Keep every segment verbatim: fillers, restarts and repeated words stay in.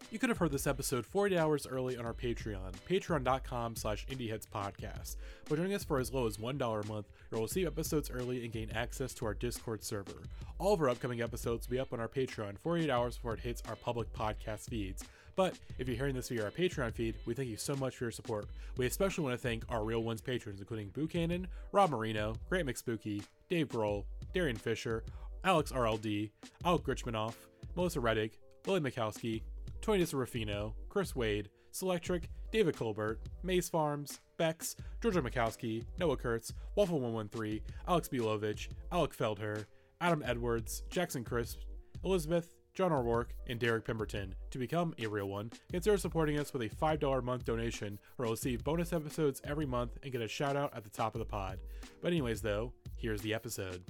You could have heard this episode forty hours early on our Patreon, patreon.com slash indieheadspodcast. By joining us for as low as one dollar a month, you'll receive episodes early and gain access to our Discord server. All of our upcoming episodes will be up on our Patreon forty-eight hours before it hits our public podcast feeds. But if you're hearing this via our Patreon feed, we thank you so much for your support. We especially want to thank our Real Ones patrons, including Buchanan, Rob Marino, Grant McSpooky, Dave Grohl, Darian Fisher, Alex R L D, Alec Grichmanoff, Melissa Reddick, Lily Mikowski, Tony Ruffino, Chris Wade, Selectric, David Colbert, Maze Farms, Bex, Georgia Mikowski, Noah Kurtz, Waffle one one three, Alex Bilovich, Alec Feldher, Adam Edwards, Jackson Crisp, Elizabeth, John O'Rourke, and Derek Pemberton. To become a Real One, consider supporting us with a five dollars a month donation, where you'll receive bonus episodes every month and get a shout out at the top of the pod. But anyways though, here's the episode.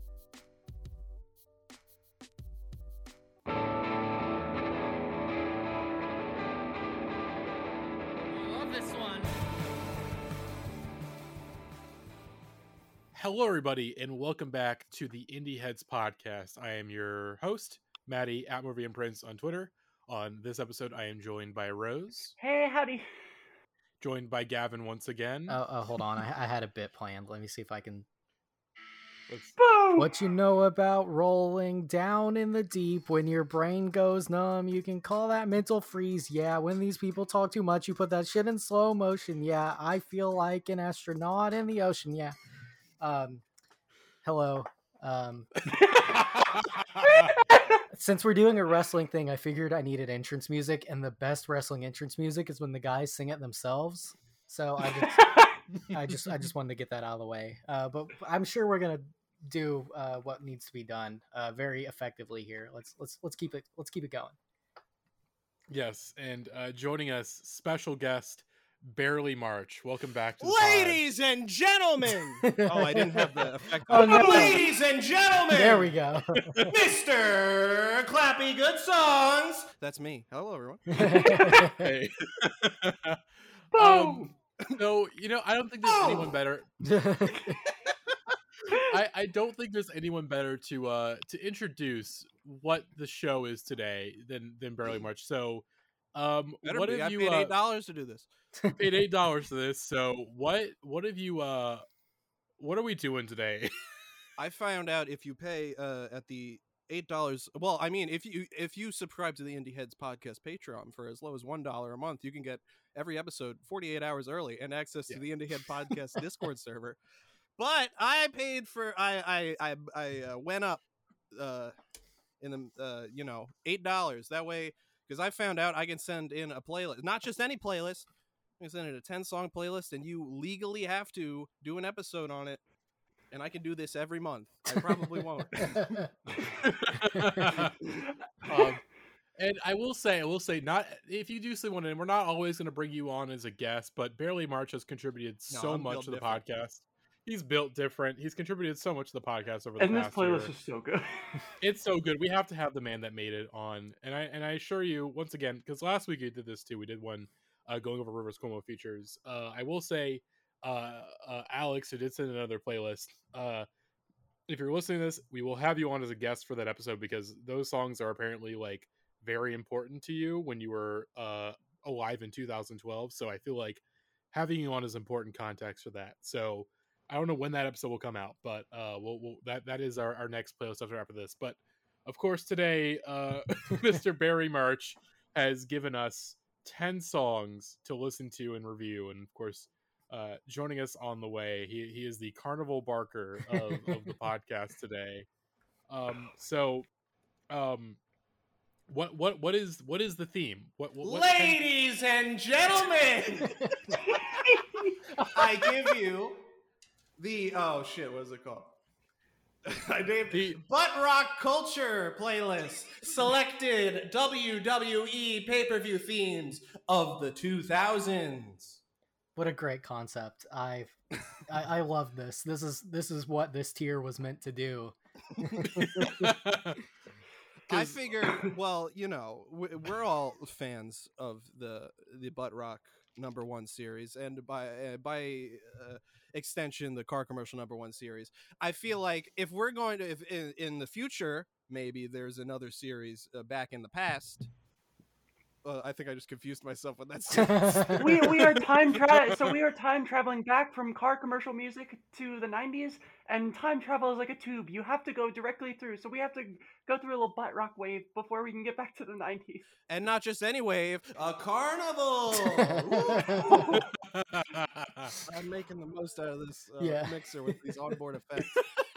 Hello, everybody, and welcome back to the Indie Heads podcast. I am your host, Maddie, at Movie and Prince on Twitter. On this episode, I am joined by Rose. Hey, howdy. Joined by Gavin once again. Oh, oh hold on. I, I had a bit planned. Let me see if I can... Let's... Boom! What you know about rolling down in the deep when your brain goes numb? You can call that mental freeze. Yeah, when these people talk too much, you put that shit in slow motion. Yeah, I feel like an astronaut in the ocean. Yeah. Um, hello. Um, since we're doing a wrestling thing, I figured I needed entrance music, and the best wrestling entrance music is when the guys sing it themselves. So I just, I just, I just wanted to get that out of the way. Uh, but I'm sure we're gonna do uh, what needs to be done uh, very effectively here. Let's let's let's keep it let's keep it going. Yes, and uh, joining us, special guest. Barely March. Welcome back to the Ladies pod. and gentlemen. Oh, I didn't have the effect. Oh, no. Ladies and gentlemen. There we go. Mister Clappy Good Songs. That's me. Hello, everyone. Hey. um, so, you know, I don't think there's oh. anyone better. I, I don't think there's anyone better to uh to introduce what the show is today than than Barely March. So Um, Better what be. have I you paid uh, eight dollars to do this? paid eight dollars for this. So what what have you uh what are we doing today? I found out if you pay uh at the eight dollars. Well, I mean, if you if you subscribe to the Indie Heads podcast Patreon for as low as one dollar a month, you can get every episode forty-eight hours early and access yeah. to the Indie Head podcast Discord server. But I paid for I I I, I uh, went up uh in the uh you know eight dollars that way. Because I found out I can send in a playlist, not just any playlist. I can send in a ten-song playlist, and you legally have to do an episode on it. And I can do this every month. I probably won't. um, and I will say, I will say, not if you do see one, and we're not always going to bring you on as a guest, but Barely March has contributed No, so I'm much built to the different. podcast. He's built different. He's contributed so much to the podcast over the and past this playlist year. is so good. It's so good. We have to have the man that made it on, and I and I assure you once again, because last week we did this too. We did one uh, going over Rivers Cuomo features. Uh, I will say, uh, uh, Alex, who did send another playlist. Uh, if you're listening to this, we will have you on as a guest for that episode because those songs are apparently like very important to you when you were uh, alive in two thousand twelve. So I feel like having you on is important context for that. So. I don't know when that episode will come out, but uh, we'll, we'll that that is our, our next playlist after after this. But of course, today, uh, Mister Barry March has given us ten songs to listen to and review, and of course, uh, joining us on the way, he he is the Carnival Barker of, of the podcast today. Um, so, um, what what what is what is the theme? What, what, what Ladies ten... and gentlemen, I give you. The oh shit, what is it called? I named the Butt Rock Culture playlist. Selected W W E pay-per-view themes of the two thousands. What a great concept! I've, I I love this. This is this is what this tier was meant to do. I figured, well, you know, we're all fans of the the Butt Rock number one series, and by uh, by uh, extension, the car commercial number one series. I feel like if we're going to, if in, in the future, maybe there's another series uh, back in the past, Uh, I think I just confused myself with that sentence. we we are time tra- so we are time traveling back from car commercial music to the nineties, and time travel is like a tube. You have to go directly through. So we have to go through a little butt rock wave before we can get back to the nineties. And not just any wave, a carnival. I'm making the most out of this uh, Yeah. mixer with these onboard effects.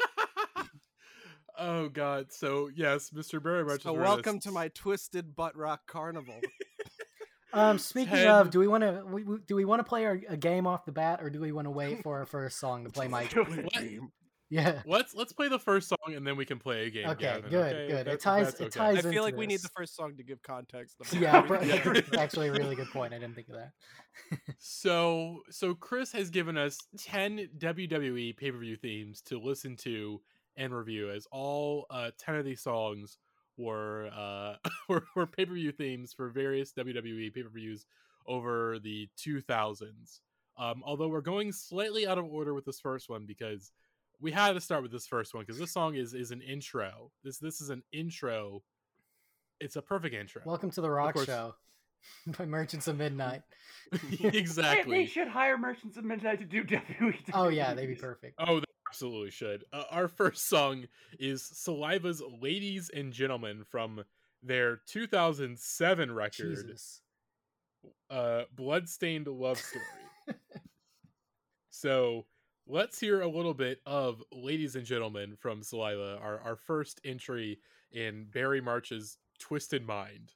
Oh God! So yes, Mister Barry March. So welcome to my twisted butt rock carnival. Um, speaking Ted- of, do we want to we, we- do we want to play our, a game off the bat, or do we want to wait for our first song to play Mike? Yeah. Let's let's play the first song and then we can play a game. Okay, Gavin, good, okay? good. If It that- if ties- that's it okay. ties I feel into like we need this. the first song to give context. Yeah, before we bro- get- it's actually a really good point. I didn't think of that. So so Chris has given us ten W W E pay per view themes to listen to and review, as all uh, ten of these songs were uh, were, were pay per view themes for various W W E pay per views over the two thousands. Um, although we're going slightly out of order with this first one because we had to start with this first one because this song is is an intro. This this is an intro. It's a perfect intro. Welcome to the Rock course. Show by Merchants of Midnight. They, they Exactly. should hire Merchants of Midnight to do W W E. Oh yeah, they'd be perfect. Oh, they absolutely should. Uh, our first song is Saliva's "Ladies and Gentlemen" from their two thousand seven record, Jesus. uh, "Bloodstained Love Story." So let's hear a little bit of "Ladies and Gentlemen" from Saliva, our, our first entry in Barry March's Twisted Mind.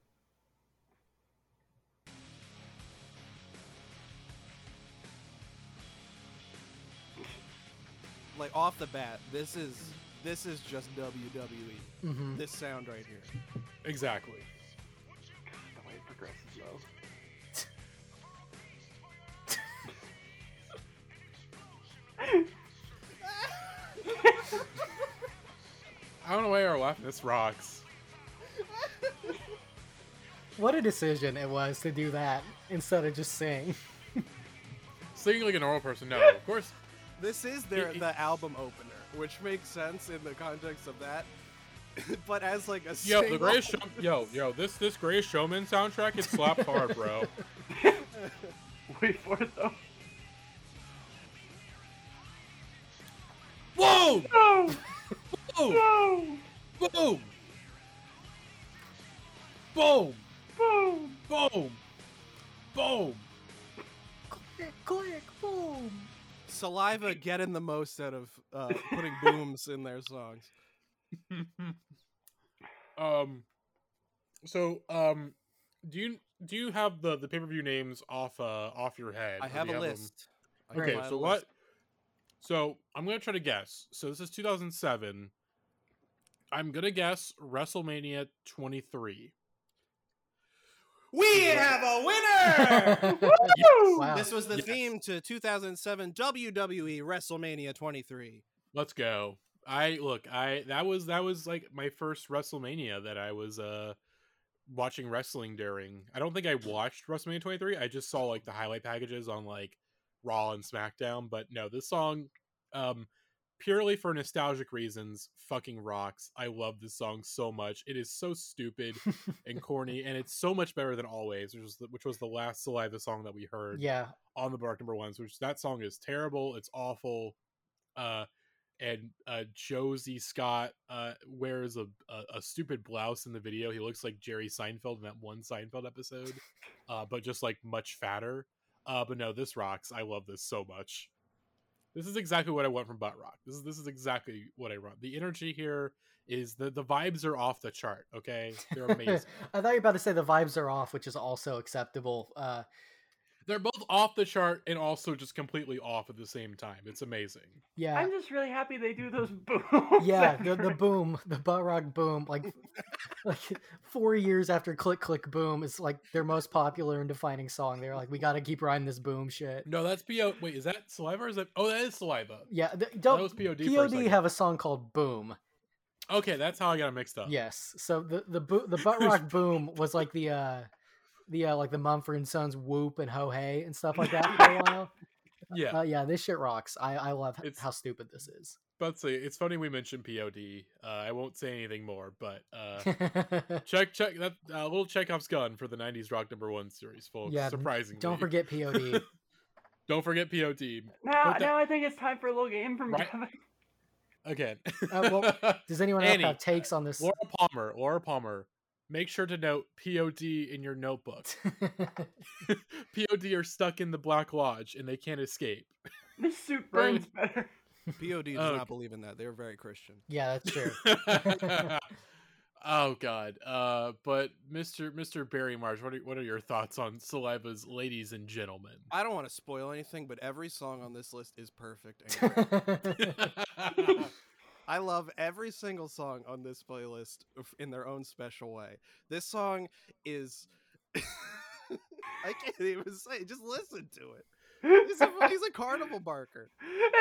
like off the bat, this is this is just W W E. Mhm. This sound right here. Exactly. The way it progresses, though. I don't know why you're laughing. This rocks. What a decision it was to do that instead of just sing. Singing like a normal person. No, of course. This is their It- it- the album opener, which makes sense in the context of that. But as like a Yo, the single- greatest show, yo, yo, this this Greatest Showman soundtrack, it slapped hard, bro. Wait for it, though. Whoa! No! Boom! No! Boom! Boom! Boom! Boom! Boom! Click, click, boom. Saliva getting the most out of uh, putting booms in their songs. um, so um, do you do you have the the pay per view names off uh off your head? I or do have you a them- list. I Okay, compiled so a what? list. So I'm gonna try to guess. So this is two thousand seven. I'm gonna guess WrestleMania twenty-three. We have a winner! Wow. This was the Yes. theme to two thousand seven W W E WrestleMania twenty-three. Let's go. I look, I that was that was like my first WrestleMania that I was uh watching wrestling during. I don't think I watched WrestleMania twenty-three. I just saw like the highlight packages on like Raw and SmackDown, but no, this song um purely for nostalgic reasons fucking rocks. I love this song so much. It is so stupid and corny, and it's so much better than Always, which was the, which was the last Saliva song that we heard Yeah. on the Bark Number Ones, which that song is terrible. It's awful. Uh, and uh, Josie Scott uh, wears a, a a stupid blouse in the video. He looks like Jerry Seinfeld in that one Seinfeld episode, uh, but just like much fatter. Uh, but no, this rocks. I love this so much. This is exactly what I want from Butt Rock. This is this is exactly what I want. The energy here is the the vibes are off the chart. Okay, they're amazing. I thought you were about to say the vibes are off, which is also acceptable. Uh, They're both off the chart and also just completely off at the same time. It's amazing. yeah. I'm just really happy they do those booms. Yeah, the, the after- boom, the butt rock boom, like like four years after Click Click Boom is like their most popular and defining song. They're like, we got to keep riding this boom shit. No, that's P O. Wait, is that Saliva or is that? Oh, that is Saliva. Yeah, th- That don't was P O D. P for O a D second. have a song called Boom. Okay, that's how I got it mixed up. Yes, so the the bo- the butt rock boom was like the uh the uh, like the Mumford and Sons Whoop and Ho Hey and stuff like that for a while. Yeah. Uh, yeah, this shit rocks. I I love h- It's- how stupid this is. about to say, it's funny we mentioned P O D. Uh, I won't say anything more, but uh, check check that uh, little Chekhov's gun for the nineties rock number one series, folks. Yeah, surprisingly, Don't forget P O D. don't forget P O D. Now, Put that- now I think it's time for a little game from Right. Gavin. Again. Uh, well, Does anyone else Annie, have takes on this? Laura Palmer, Laura Palmer, make sure to note P O D in your notebook. P O D are stuck in the Black Lodge and they can't escape. This suit Right. burns better. P O D does Oh. not believe in that. They're very Christian. Yeah, that's true. Oh God. Uh, but Mister Mister Barry Marsh, what are what are your thoughts on Saliva's "Ladies and Gentlemen"? I don't want to spoil anything, but every song on this list is perfect. And great. I love every single song on this playlist f- in their own special way. This song is. I can't even say. Just listen to it. He's a, he's a carnival barker,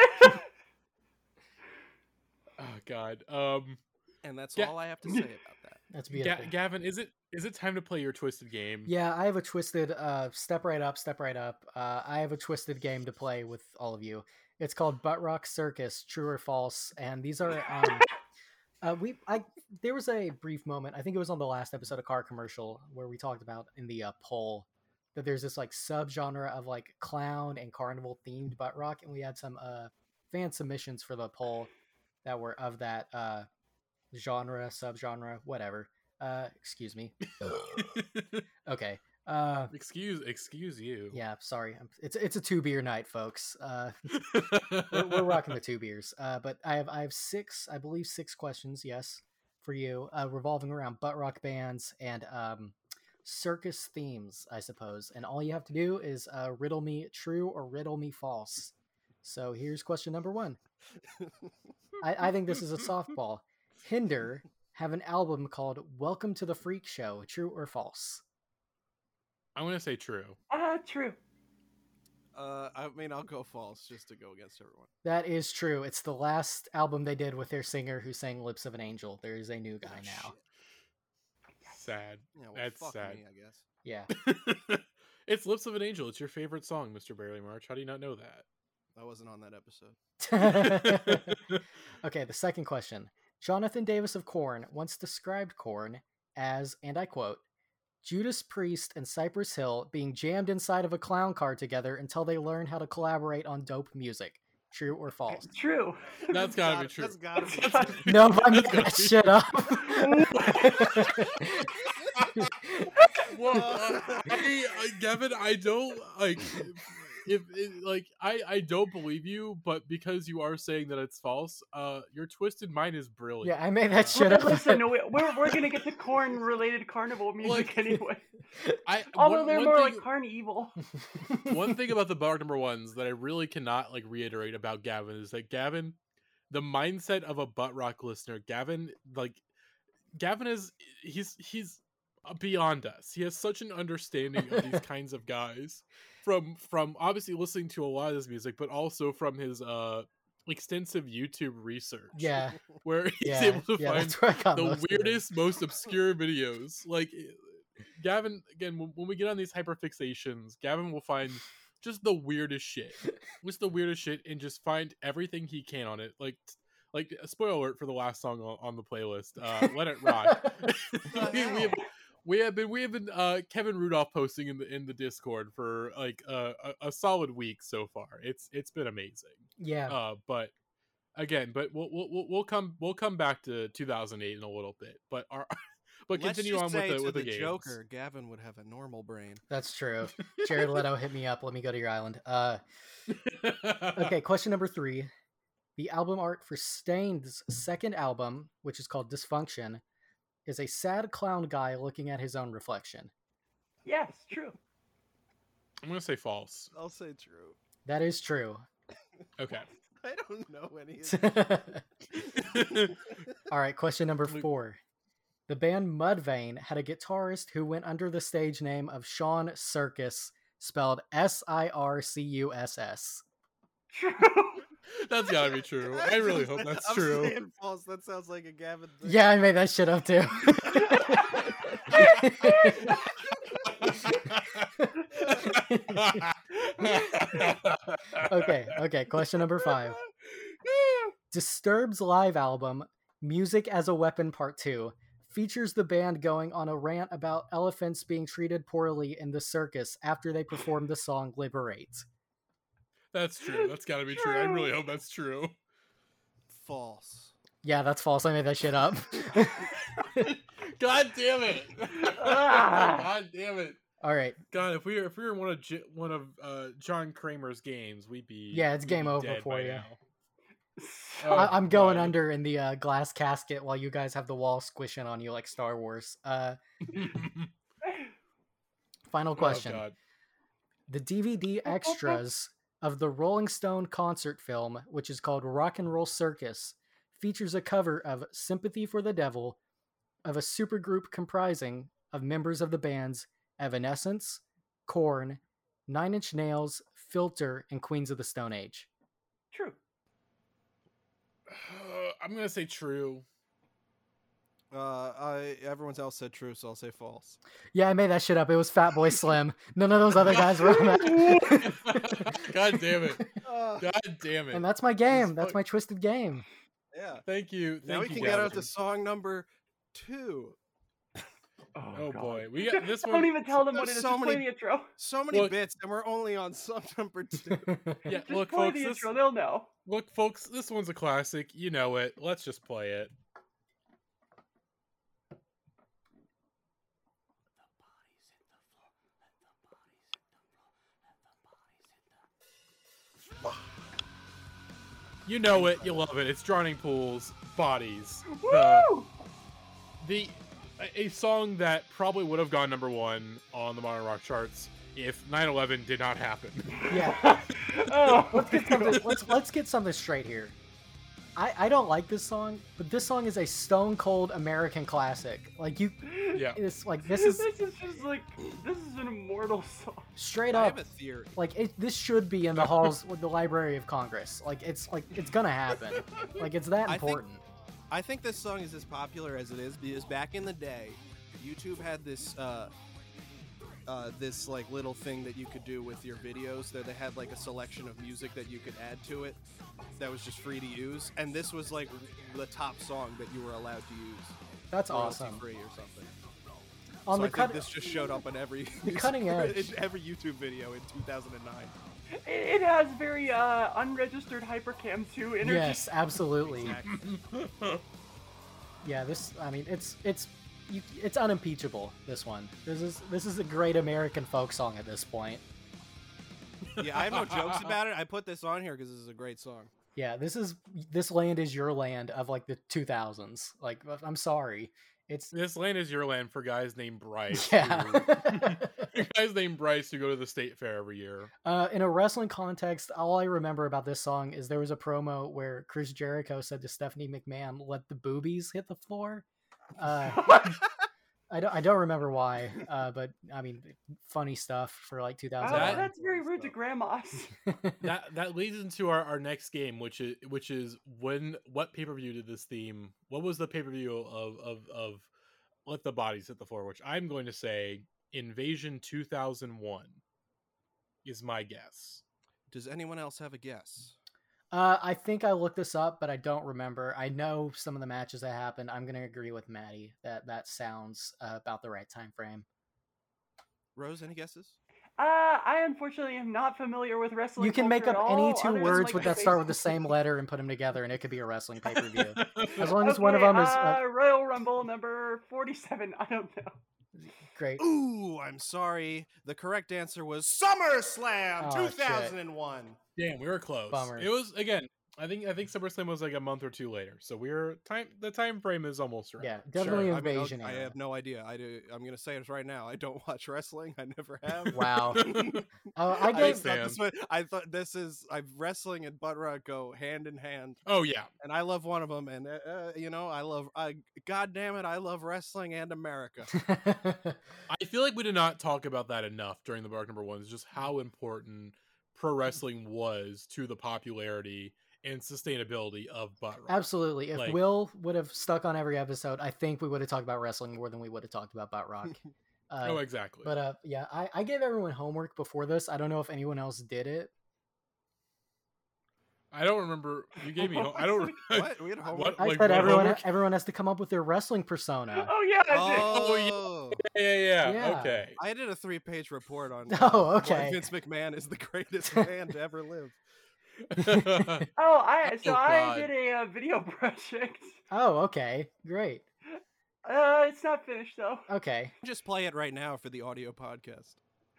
Oh God. Um, and that's Ga- all I have to say about that. That's Ga- beautiful. Gavin, is it is it time to play your twisted game? Yeah, I have a twisted uh step right up, step right up. Uh I have a twisted game to play with all of you. It's called Butt Rock Circus, True or False, and these are um uh we I there was a brief moment, I think it was on the last episode of Car Commercial where we talked about in the uh, poll that there's this like subgenre of like clown and carnival themed butt rock, and we had some uh fan submissions for the poll that were of that uh genre, subgenre, whatever. Uh excuse me. Okay. Uh excuse excuse you. yeah, sorry. I'm- It's it's a two beer night, folks. Uh we're, we're rocking the two beers. Uh but I have I have six, I believe six questions, yes, for you, uh revolving around butt rock bands and um circus themes, I suppose. And all you have to do is uh riddle me true or riddle me false. So here's question number one. I, I think this is a softball. Hinder have an album called Welcome to the Freak Show, true or false? I'm gonna say true. Ah, true. Uh, I mean, I'll go false just to go against everyone. That is true. It's the last album they did with their singer who sang Lips of an Angel. There is a new guy now. Sad. Yeah, well, That's fuck sad. me, I guess. Yeah. It's "Lips of an Angel." It's your favorite song, Mister Barely March. How do you not know that? I wasn't on that episode. Okay, the second question. Jonathan Davis of Korn once described Korn as, and I quote, Judas Priest and Cypress Hill being jammed inside of a clown car together until they learn how to collaborate on dope music. True or false? True. That's gotta be true. That's gotta be That's true. No, I'm That's making gotta that be- shit up. Well, uh, I, I, Gavin, I don't like if it, like I I don't believe you, but because you are saying that it's false, uh, your twisted mind is brilliant. Yeah, I made that Uh, shit Well, up. listen, we- we're we're gonna get to corn related carnival music Like- anyway. I Although one, they're one more thing, like carnival. one thing about the bar number ones that I really cannot like reiterate about Gavin is that Gavin, the mindset of a butt rock listener, Gavin like Gavin is he's he's beyond us. He has such an understanding of these kinds of guys from from obviously listening to a lot of this music, but also from his uh extensive YouTube research. Yeah, where he's yeah, able to yeah. find That's where I got the most of it. weirdest, most obscure videos. Like Gavin, again, when, when we get on these hyperfixations, Gavin will find just the weirdest shit, just the weirdest shit, and just find everything he can on it. Like, like a spoiler alert for the last song on, on the playlist, uh, "Let It Rock." we, we have, we have been we have been uh, Kevin Rudolph posting in the in the Discord for like uh, a, a solid week so far. It's it's been amazing. Yeah, Uh, but again, but we'll we'll we'll- we'll come we'll come back to two thousand eight in a little bit. But our but Let's continue just on say with the to with the, the games. Joker, Gavin would have a normal brain. that's true. Jared Leto, hit me up. Let me go to your island. Uh, okay, question number three. The album art for Stained's second album, which is called Dysfunction, is a sad clown guy looking at his own reflection. Yes, true. I'm gonna say false. I'll say true. That is true. Okay. I don't know any of it. All right, question number Luke- four. The band Mudvayne had a guitarist who went under the stage name of Sean Circus, spelled S I R C U S S. True. That's gotta be true. I really hope that's I'm true. saying false. That sounds like a Gavin thing. Yeah, I made that shit up too. Okay, okay. Question number five. Disturbed's live album, Music as a Weapon Part two, features the band going on a rant about elephants being treated poorly in the circus after they perform the song Liberate. That's true. That's got to be true. I really hope that's true. False. Yeah, that's false. I made that shit up. God damn it! Ah. God damn it! All right. God, if we were if we were in one of J- one of uh, John Kramer's games, we'd be Yeah, it's we'd game be over dead for by you. now. So- Oh, I- I'm going God. under in the uh, glass casket while you guys have the wall squishing on you like Star Wars. Uh, final question. Oh, God. The D V D extras of the Rolling Stone concert film, which is called Rock and Roll Circus, features a cover of Sympathy for the Devil of a supergroup comprising of members of the bands Evanescence, Korn, Nine Inch Nails, Filter, and Queens of the Stone Age. True. Uh, I'm gonna say true. Uh, I everyone else said true, so I'll say false. Yeah, I made that shit up. It was Fatboy Slim. None of those other guys were on that. God damn it! Uh, God damn it! And that's my game. That's fuck- my twisted game. yeah. Thank you. Thank Now we you, can get out Gavin. to song number two. Oh God. boy, we got this Don't one. even tell them what There's it is. so Just play many- the intro. So many Look- bits, and we're only on song number two. Yeah, Just look, play folks. the This, intro. They'll know. look, folks. This one's a classic. You know it. Let's just play it. You know it. You love it. It's Drowning Pools, Bodies. The, Woo! the a, a song that probably would have gone number one on the modern rock charts if nine eleven did not happen. Yeah. Oh, Let's get something. Let's let's get something straight here. I I don't like this song, but this song is a stone cold American classic. Like you, Yeah. it's like this This is is just like this is an immortal song. straight I up. have a theory. Like it, this should be in the halls with the Library of Congress. Like it's like it's gonna happen. Like it's that I think- important. I think this song is as popular as it is because back in the day, YouTube had this uh, uh, this like little thing that you could do with your videos. That they had like a selection of music that you could add to it that was just free to use, and this was like the top song that you were allowed to use. That's awesome. Free or something. On so the I cut, think this just showed up in every The cutting edge. in every YouTube video in two thousand nine. It, it has very uh, unregistered Hypercam two energy. yes, absolutely. Exactly. Yeah, this. I mean, it's it's you, it's unimpeachable. This one. This is this is a great American folk song at this point. Yeah, I have no jokes about it. I put this on here because this is a great song. Yeah, this is this land is your land of like the two thousands. Like, I'm sorry, it's This land is your land for guys named Bryce. yeah. who- guys named Bryce who go to the state fair every year. Uh, in a wrestling context, all I remember about this song is there was a promo where Chris Jericho said to Stephanie McMahon, "Let the boobies hit the floor." Uh, I don't, I don't remember why, uh, but I mean, funny stuff for like Oh, two thousand. That- that's very rude to grandmas. That that leads into our, our next game, which is which is when what pay per view did this theme? What was the pay per view of of of Let the Bodies Hit the Floor? Which I'm going to say Invasion two thousand one is my guess. Does anyone else have a guess? Uh, I think I looked this up, but I don't remember. I know some of the matches that happened. I'm gonna agree with Maddie that that sounds uh, about the right time frame. Rose, any guesses? Uh, I unfortunately am not familiar with wrestling. You can make culture up at any all, two other than, words like, with the that start with the basic- same letter and put them together, and it could be a wrestling pay per view. As long as one of Okay, them is uh, uh, Royal Rumble number forty-seven. I don't know. great. Ooh, I'm sorry. The correct answer was SummerSlam Oh, shit. two thousand one. Damn, we were close. Bummer. It was again. I think I think SummerSlam was like a month or two later, so we're time. The time frame is almost right. Yeah, definitely I, mean, invasion I era. have no idea. I do, I'm going to say it right now. I don't watch wrestling. I never have. Wow. Uh, I I, gave thought this was, I thought this is I wrestling and butt rock go hand in hand, Oh yeah. and I love one of them. And uh, uh, you know, I love. I God damn it, I love wrestling and America. I feel like we did not talk about that enough during the Bark Number Ones. Just how important pro wrestling was to the popularity and sustainability of butt rock. Absolutely. If Like- Will would have stuck on every episode, I think we would have talked about wrestling more than we would have talked about butt rock. Uh, oh, exactly. But uh, yeah, I, I gave everyone homework before this. I don't know if anyone else did it. I don't remember. You gave me. Ho- I don't. What? We had homework? What, I like, said what everyone homework? everyone has to come up with their wrestling persona. Oh yeah. I did. Oh, Yeah, yeah, yeah. Yeah. Okay. I did a three-page report on Oh, uh, okay. why Vince McMahon is the greatest man to ever live. Oh, I so Oh, I God. did a uh, video project. Oh, okay, great. Uh, it's not finished though. Okay. Just play it right now for the audio podcast.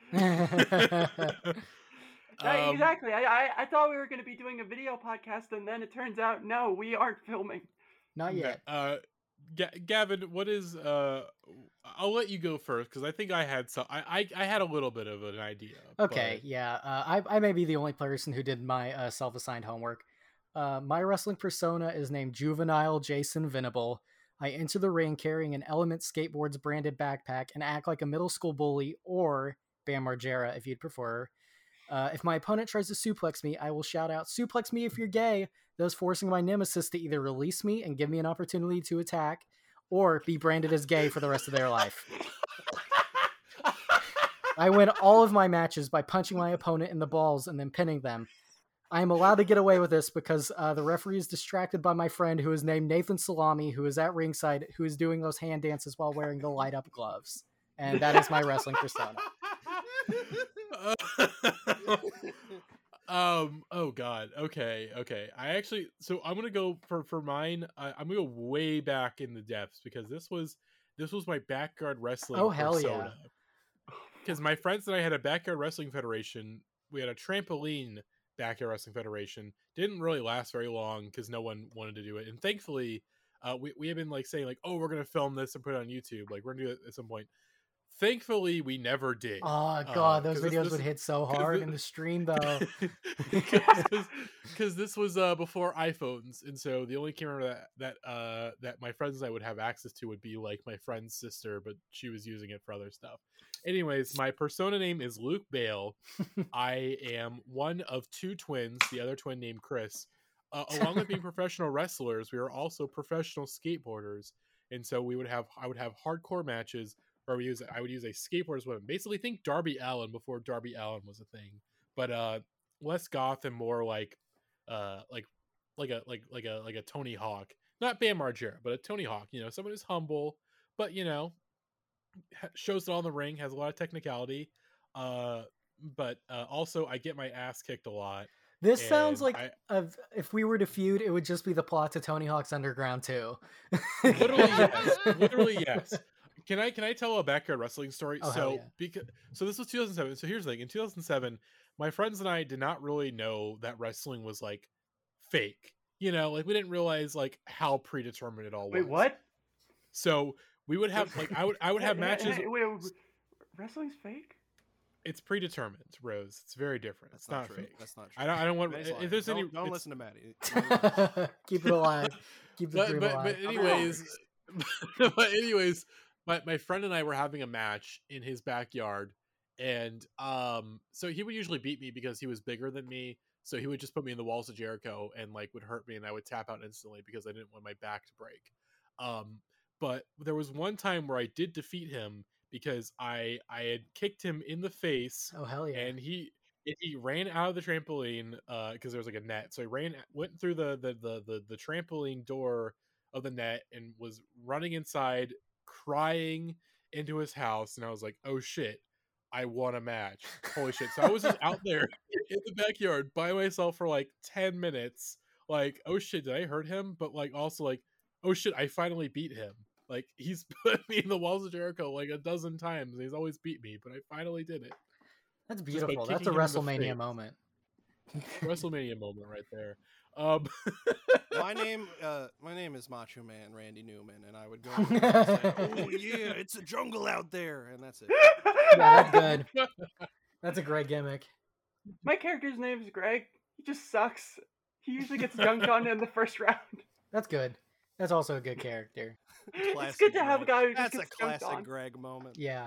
Yeah, Um, exactly. I, I I thought we were going to be doing a video podcast, and then it turns out no, we aren't filming. Not yet. Uh, Ga- Gavin, what is? Uh, I'll let you go first because I think I had some. I, I I had a little bit of an idea. Okay, yeah. Uh, I I may be the only person who did my uh, self-assigned homework. Uh, my wrestling persona is named Juvenile Jason Venable. I enter the ring carrying an Element Skateboards branded backpack and act like a middle school bully, or Bam Margera if you'd prefer. Uh, if my opponent tries to suplex me, I will shout out, "Suplex me if you're gay," thus forcing my nemesis to either release me and give me an opportunity to attack, or be branded as gay for the rest of their life. I win all of my matches by punching my opponent in the balls and then pinning them. I am allowed to get away with this because uh, the referee is distracted by my friend who is named Nathan Salami, who is at ringside, who is doing those hand dances while wearing the light up gloves. And that is my wrestling persona. um. Oh God. Okay. Okay. I actually. So I'm gonna go for for mine. I, I'm gonna go way back in the depths because this was this was my backyard wrestling. Oh, hell persona. Because my friends and I had a backyard wrestling federation. We had a trampoline backyard wrestling federation. Didn't really last very long because no one wanted to do it. And thankfully, uh, we we have been like saying like, oh, we're gonna film this and put it on YouTube. Like we're gonna do it at some point. Thankfully, we never did. Oh god, uh, those this, videos this, would hit so hard this, in the stream though. Because this was uh, before iPhones, and so the only camera that that uh, that my friends and I would have access to would be like my friend's sister, but she was using it for other stuff. Anyways, my persona name is Luke Bale. I am one of two twins, the other twin named Chris. Uh, along with being professional wrestlers, we are also professional skateboarders, and so we would have I would have hardcore matches. Or we use I would use a skateboard as weapon. Basically, think Darby Allin before Darby Allin was a thing, but uh, less goth and more like, uh, like, like a like like a like a Tony Hawk, not Bam Margera, but a Tony Hawk. You know, someone who's humble, but you know, shows it all in the ring, has a lot of technicality. Uh, but uh, also I get my ass kicked a lot. This sounds And like I- of if we were to feud, it would just be the plot to Tony Hawk's Underground two. Literally yes, literally yes. Can I can I tell a backyard wrestling story? Oh, hell so yeah. because so this was two thousand seven. So here's the thing: in two thousand seven, my friends and I did not really know that wrestling was like fake. You know, like we didn't realize like how predetermined it all was. Wait, what? So we would have like I would I would have Hey, hey, matches. hey, wait, wait, wrestling's fake? It's predetermined, Rose. It's very different. That's it's not, true. fake. That's not true. I don't. I don't want. Matt's If lying. there's don't, any, don't it's- listen to Maddie. Keep it alive. Keep the but dream but, alive. but anyways, but anyways, my my friend and I were having a match in his backyard, and um, so he would usually beat me because he was bigger than me. So he would just put me in the walls of Jericho and like would hurt me, and I would tap out instantly because I didn't want my back to break. Um, but there was one time where I did defeat him because I I had kicked him in the face, Oh hell yeah! and he and he ran out of the trampoline uh because there was like a net. So he ran went through the the the the, the trampoline door of the net and was running inside crying into his house, and I was like, oh shit, I won a match. Holy shit. So I was just out there in the backyard by myself for like ten minutes, like, oh shit, did I hurt him? But like also like, oh shit, I finally beat him. Like he's put me in the walls of Jericho like a dozen times, and he's always beat me, but I finally did it. That's just by beautiful. That's a kicking him in the WrestleMania face. moment. WrestleMania moment right there. Um my name, uh, my name is Macho Man Randy Newman, and I would go in there and say, "Oh yeah, it's a jungle out there," and that's it. Yeah, that's good. That's a great gimmick. My character's name is Greg. He just sucks. He usually gets dunked on in the first round. That's good. That's also a good character. It's Classic good to have a Greg. guy who just That's a gets dunked classic on. Greg moment. Yeah,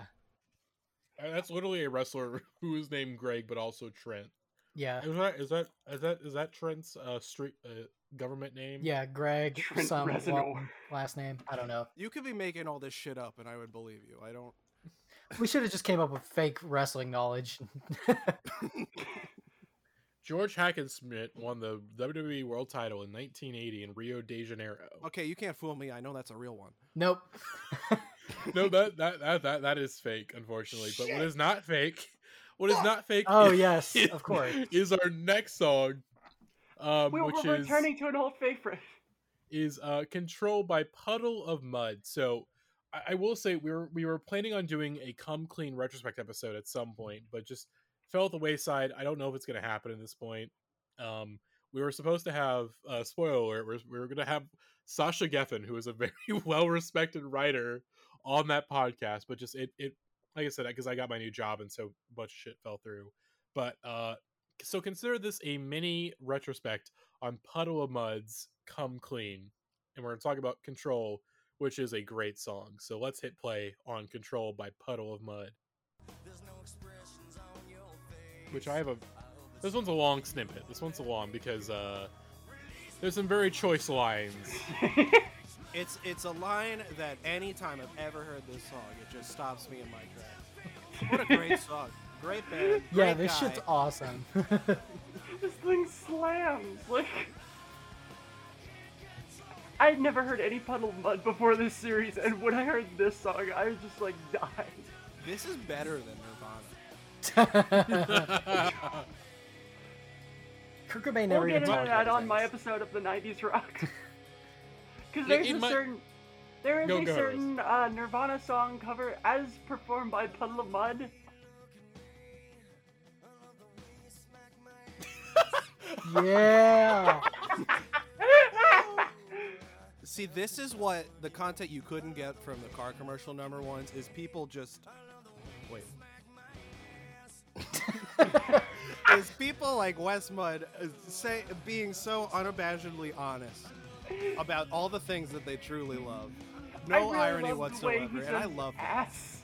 Uh, That's literally a wrestler who is named Greg, but also Trent. yeah, Is that is that is that is that Trent's uh, street uh, government name? yeah. Greg, Trent some wa- Reznor. last name. I don't know. You could be making all this shit up, and I would believe you. I don't. We should have just came up with fake wrestling knowledge. George Hackenschmidt won the W W E World Title in nineteen eighty in Rio de Janeiro. Okay, you can't fool me. I know that's a real one. Nope. No, that that that that, that is fake, unfortunately. But what is not fake? What is not fake? Oh is, yes, of course. Is our next song, um, We which we're is returning to an old favorite. is uh, "Control" by Puddle of Mudd. So I, I will say we were we were planning on doing a Come Clean retrospect episode at some point, but just fell at the wayside. I don't know if it's going to happen at this point. Um, we were supposed to have uh, spoiler alert. We're, we were going to have Sasha Geffen, who is a very well respected writer, on that podcast, but just it it like I said, because I got my new job and so a bunch of shit fell through. But uh, so consider this a mini retrospect on Puddle of Mudd's Come Clean, and we're going to talk about Control, which is a great song. So let's hit play on Control by Puddle of Mudd. Which I have a... This one's a long snippet. This one's a long because uh, there's some very choice lines. It's it's a line that anytime I've ever heard this song, it just stops me in my tracks. What a great song. Great band. Great Yeah, this guy. shit's awesome. This thing slams. Like, I'd never heard any Puddle of Mudd before this series, and when I heard this song, I was just like dying. This is better than Nirvana. Kurt Cobain We'll never get even into talked that about on my things. episode of the nineties Rock. Because Yeah, there's it a might- certain, there is Go, a go, certain uh, Nirvana song cover as performed by Puddle of Mudd. Yeah. See, this is what the content you couldn't get from the car commercial number ones is people just wait. is people like Wes Mudd uh, say being so unabashedly honest about all the things that they truly love. No I really irony love the way whatsoever, he and I says love that. ass.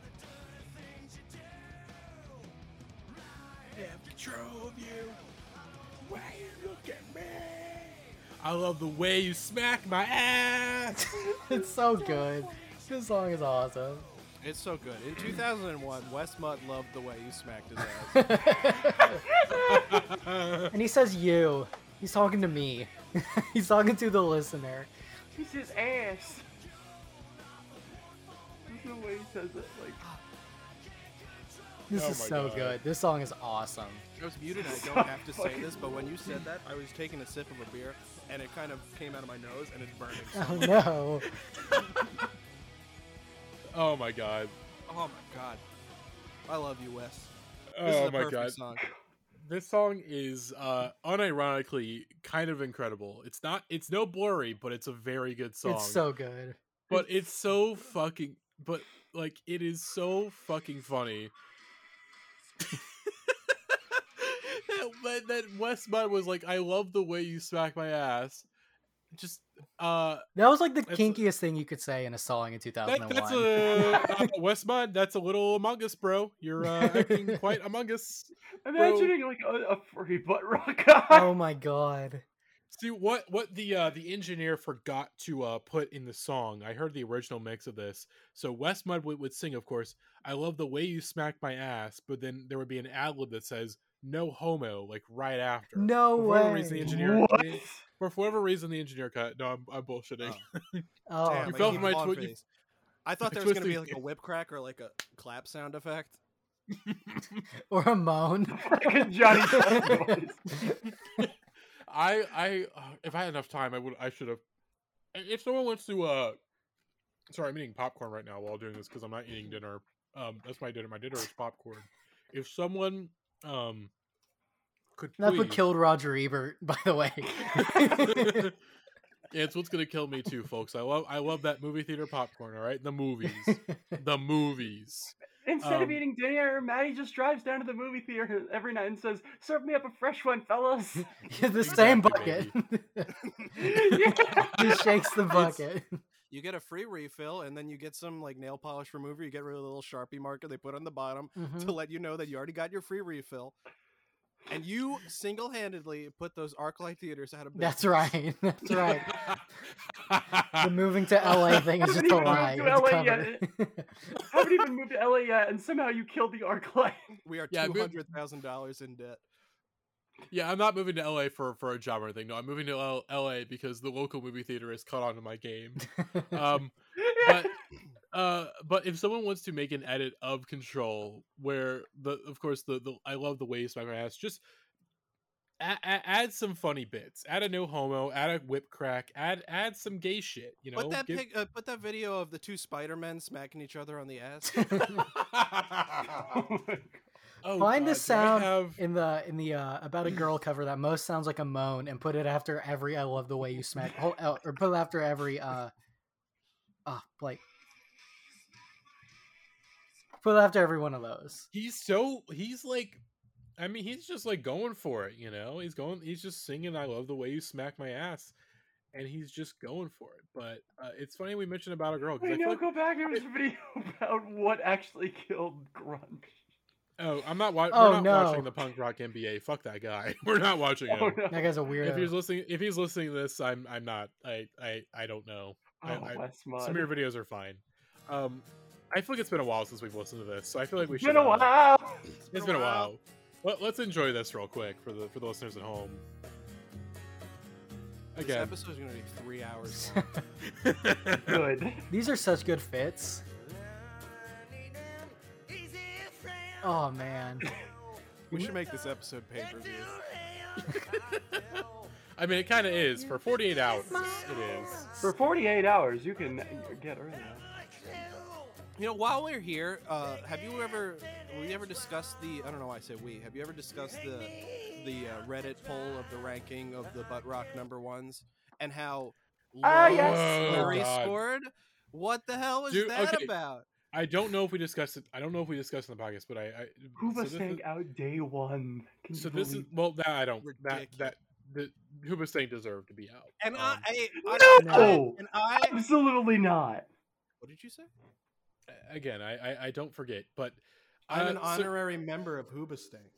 Have control of you. Why you look at me? I love the way you smack my ass. It's so good. This song is awesome. It's so good. In two thousand one, Wes Mudd loved the way you smacked his ass. And he says you. He's talking to me. He's talking to the listener. He says ass. There's no way he says it. Like, This Oh is my so God. good. This song is awesome. I was muted, I So don't have to say fucking this, but when you said that, I was taking a sip of a beer, and it kind of came out of my nose, and it's burning. Oh no. Oh my god. Oh my god. I love you, Wes. This is Oh a my perfect god. song. This song is uh unironically kind of incredible. It's not it's no Blurry, but it's a very good song. It's so good. but it's so fucking but like it is so fucking funny. that, that, that Wes Mudd was like, I love the way you smack my ass. Just uh That was like the That's- kinkiest thing you could say in a song in that, two thousand one. that's a uh, Wes Mudd, that's a little Among Us, bro. You're uh, acting quite Among Us. imagining like a, a free butt rock guy. Oh my god. See what what the uh, the engineer forgot to uh, put in the song. I heard the original mix of this. So Wes Mudd would, would sing, of course, I love the way you smack my ass, but then there would be an ad-lib that says no homo, like right after. No For whatever reason, the way. engineer, What? for whatever reason, the engineer cut. No, I'm, I'm bullshitting. Oh. Oh, Damn, You I fell keep for my on twi- you- face. I thought my there was going to be twisted- like a whip crack or like a clap sound effect. or a moan. Fucking Johnny Depp voice. I I uh, if I had enough time, I would I should have. If someone wants to, uh, sorry, I'm eating popcorn right now while doing this because I'm not eating dinner. Um, that's my dinner. My dinner is popcorn. If someone um could That's please, what killed Roger Ebert, by the way. yeah, it's what's gonna kill me too, folks. I love I love that movie theater popcorn. All right, the movies, the movies. Instead of Um, eating dinner, Maddie just drives down to the movie theater every night and says, "Serve me up a fresh one, fellas." the same Exactly, bucket. Yeah. He shakes the bucket. You get a free refill, and then you get some like nail polish remover. You get rid of the little Sharpie marker they put on the bottom Mhm. to let you know that you already got your free refill. And you single-handedly put those ArcLight theaters out of business. That's right. That's right. The moving to L A thing is Haven't just a even lie. moved to It's L A yet. covered. Haven't even moved to L A yet, and somehow you killed the arc light. We are Yeah, two but- hundred thousand dollars in debt. Yeah, I'm not moving to L A for, for a job or anything. No, I'm moving to L- LA because the local movie theater has caught on to my game. Um, but uh, but if someone wants to make an edit of Control, where the of course the, the I love the way you smack my ass, just add, add some funny bits, add a no homo, add a whip crack, add add some gay shit. You know, Put that Give- pic, uh, put that video of the two Spider-Men smacking each other on the ass. Oh my God. Oh, Find God, a do I sound have- in the in the uh, about a girl cover that most sounds like a moan, and put it after every "I love the way you smack," oh, uh, or put it after every uh, ah, Blake. Put it after every one of those. He's so he's like, I mean, he's just like going for it. You know, he's going, he's just singing "I love the way you smack my ass," and he's just going for it. But uh, it's funny we mentioned about a girl. 'Cause I Wait, feel no, like- go back to this video about what actually killed grunge. Oh, I'm not. Wa- Oh, we're not no. watching the punk rock N B A. Fuck that guy. We're not watching him. Oh no. That guy's a If he's weirdo. listening, if he's listening to this, I'm. I'm not. I. I. I don't know. I, Oh, I, West Mud. some of your videos are fine. Um, I feel like it's been a while since we've listened to this, so I feel like we It's should. been a uh, while. It's been a while. Let, let's enjoy this real quick for the for the listeners at home. This Again. episode's gonna be three hours long. Good. These are such good fits. Oh man. We should make this episode pay per view. I mean, it kind of is for forty-eight hours. It is. For forty-eight hours, you can get early. You know, while we're here, uh, have you ever, we ever discussed the? I don't know why I say we. Have you ever discussed the the uh, Reddit poll of the ranking of the butt rock number ones and how low Ah, yes. Slurry Oh, God. scored? What the hell was Dude, that okay. about? I don't know if we discussed it. I don't know if we discussed it in the podcast, but I. I Hooba so this is- stank out day one. Can So you this is believe- well that I don't that Ridiculous. that the Hoobastank deserved to be out. And Um, I, I, I, No! I- and I, Absolutely not. what did you say? again, I, I I don't forget, but I'm uh, an so- honorary member of Hoobastank.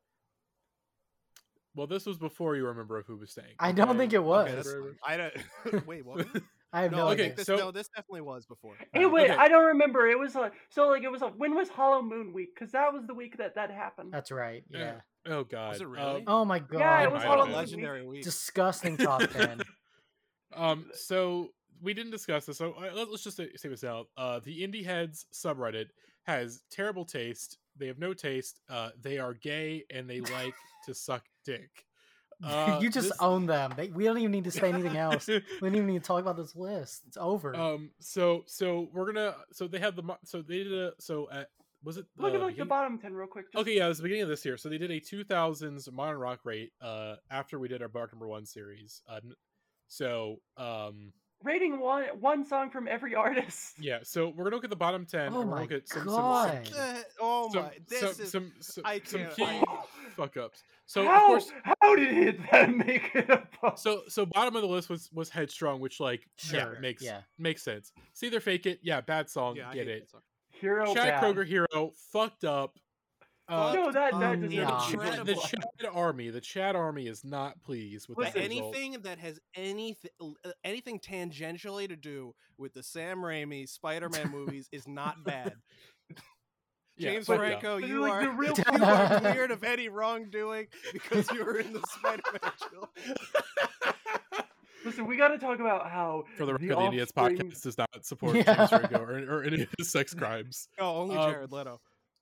well, this was before you were a member of Hoobastank. I don't think it was. Okay, that's, I don't. Wait, what? I have No, no, I okay, idea. think this, so- no, this definitely was before. Hey, Uh, wait, okay. I don't remember. It was a so like it was a when was Hollow Moon week? Because that was the week that that happened. That's right. Yeah. Oh God, Was it really? Um, Oh my god. Yeah, it It was might Hollow have Moon been. week. Legendary week. Disgusting top ten. Um, so we didn't discuss this, so uh, let- let's just say, say this out. Uh, the Indie Heads subreddit has terrible taste. They have no taste. Uh, they are gay and they like to suck dick. Uh, you just this- own them. They, we don't even need to say anything else. We don't even need to talk about this list. It's over. um, so so we're gonna. So they have the. mo- So they did a. So at was it? Look at uh, like the beginning- bottom ten real quick. Just, Okay, yeah, it was the beginning of this year. So they did a two thousands modern rock rate uh, after we did our Bark Number One series. Uh, n- so um, rating one one song from every artist. yeah, so we're gonna look at the bottom ten. Oh and we're my gonna look at some, God. Some, Uh, oh some, my! This some, is. some, some, I some can't- key I- fuck ups. So how of course, how did it that make it above? so so bottom of the list was was Headstrong, which like yeah Sure, makes yeah. makes sense. See, they're fake it. Yeah, bad song. yeah, I get hate it. that song. Hero Chad bad. Kroger hero fucked up. Uh, no, that that Um, deserves yeah. to be the, the incredible. Chad army, the Chad army is not pleased with that Listen, result. Anything that has anything uh, anything tangentially to do with the Sam Raimi Spider-Man movies is not bad. Yeah, James fuck yeah. Franco, But you like are the real you are cleared of any wrongdoing because you were in the Spider-Man trilogy. Listen, we got to talk about how For the record, the the Idiots Offspring- podcast does not support Yeah. James Franco or, or any of his sex crimes. No, only Um, Jared Leto.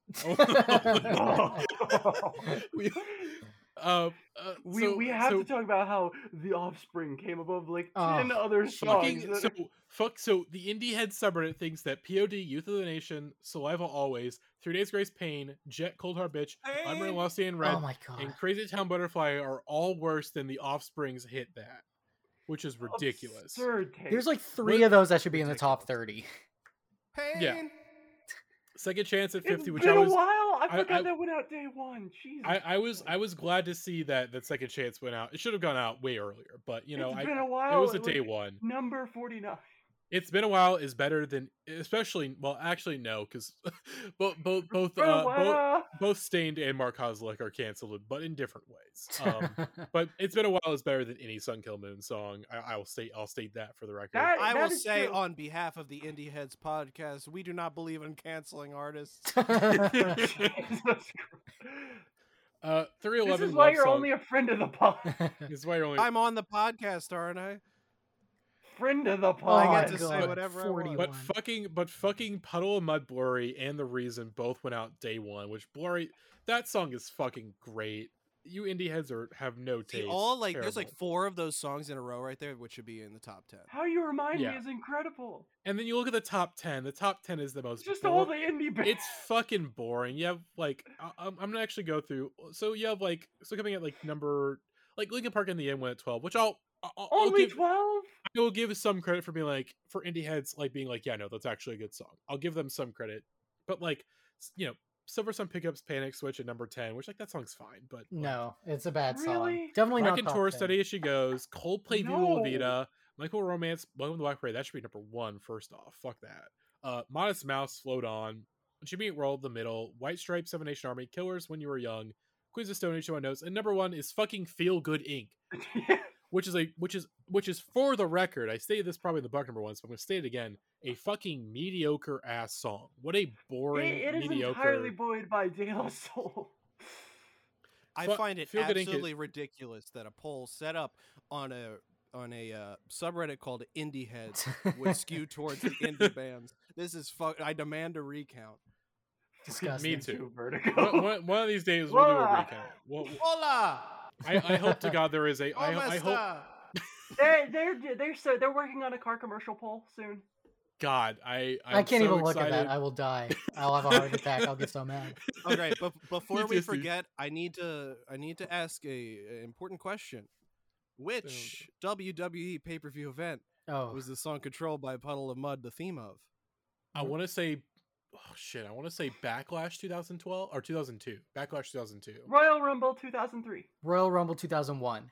we, uh, uh, we so, we have so to talk about how the Offspring came above like Oh, ten other songs. fucking, that- so fuck. So the Indie Head subreddit thinks that P O D, Youth of the Nation, Saliva Always, Three Days Grace Pain, Jet Cold Hard Bitch, Unreal Pain. Lost and Red, oh my god. and Crazy Town Butterfly are all worse than the Offspring's Hit That, which is ridiculous. Absurd take. There's like three What- of those that should be in the top thirty. Pain. Yeah. Second Chance at It's fifty, which been I was. a while. I I- forgot I- that went out day one. Jesus. I, I was I was glad to see that that Second Chance went out. It should have gone out way earlier, but you know, It's I, been a it while. was a like, day one. Number forty-nine. It's been a while is better than, especially well, actually no, because both both both Been a uh, both while. both Stained and Mark Kozlik are canceled, but in different ways. Um, but it's been a while is better than any Sun Kill Moon song. I, I will state I'll state that for the record. That- I will is say true. on behalf of the Indie Heads podcast, we do not believe in canceling artists. Jesus Christ. Uh, three eleven. This is why love you're song. only a friend of the pod. This is why you're only. I'm on the podcast, aren't I? Friend of the Oh pod. my get to say god, whatever I want. forty-one. But fucking, but fucking Puddle of Mud Blurry and The Reason both went out day one. Which Blurry, that song is fucking great. You indie heads are have no See, taste. all like there's like Terrible. four of those songs in a row right there, which should be in the top ten. How you remind Yeah. me is incredible. And then you look at the top ten. The top ten is the most. It's just bor- all the indie bands. It's fucking boring. You have like I- I'm, I'm gonna actually go through. So you have like so coming at like number like Linkin Park in the end went at twelve, which I'll I'll, I'll only give twelve. I will give some credit for being like for indie heads like being like yeah no that's actually a good song. I'll give them some credit, but like s- you know Silver Sun Pickups Panic Switch at number ten, which like that song's fine, but like, No, it's a bad song. Really? Definitely Rock not and top Tour ten. Steady as She Goes, Coldplay Viva La No. Vida, Michael Romance, Welcome to the Black Parade. That should be number one. First off, fuck that. Uh, Modest Mouse, Float On, Jimmy Eat World, The Middle, White Stripes, Seven Nation Army, Killers, When You Were Young, Queens of Stone Age, No One Knows, and number one is fucking Feel Good Incorporated, which is a which is which is for the record. I stated this probably in the buck number one, so I'm gonna state it again. A fucking mediocre ass song. What a boring It, it is mediocre. entirely buoyed by De La Soul. I Fu- find it Feel Good Inc. is- absolutely ridiculous that a poll set up on a on a uh, subreddit called Indie Heads would skew towards the indie bands. This is fuck. I demand a recount. Disgusting. Me too. Vertigo. one, one- one of these days we'll do a Voila. recount. We'll, Hola. I, I hope to God there is a. I, ¿Cómo I hope. está? they're they're they're so they're working on a car commercial poll soon. God, I I'm I can't so even look at that. excited. I will die. I'll have a heart attack. I'll get so mad. Okay, but before we P T S D. forget, I need to I need to ask a, a important question. Which W W E pay per view event Oh, was the song "Controlled by a Puddle of Mud" the theme of? I want to say, oh shit, I want to say Backlash twenty twelve or two thousand two. Backlash two thousand two. Royal Rumble two thousand three. Royal Rumble two thousand one.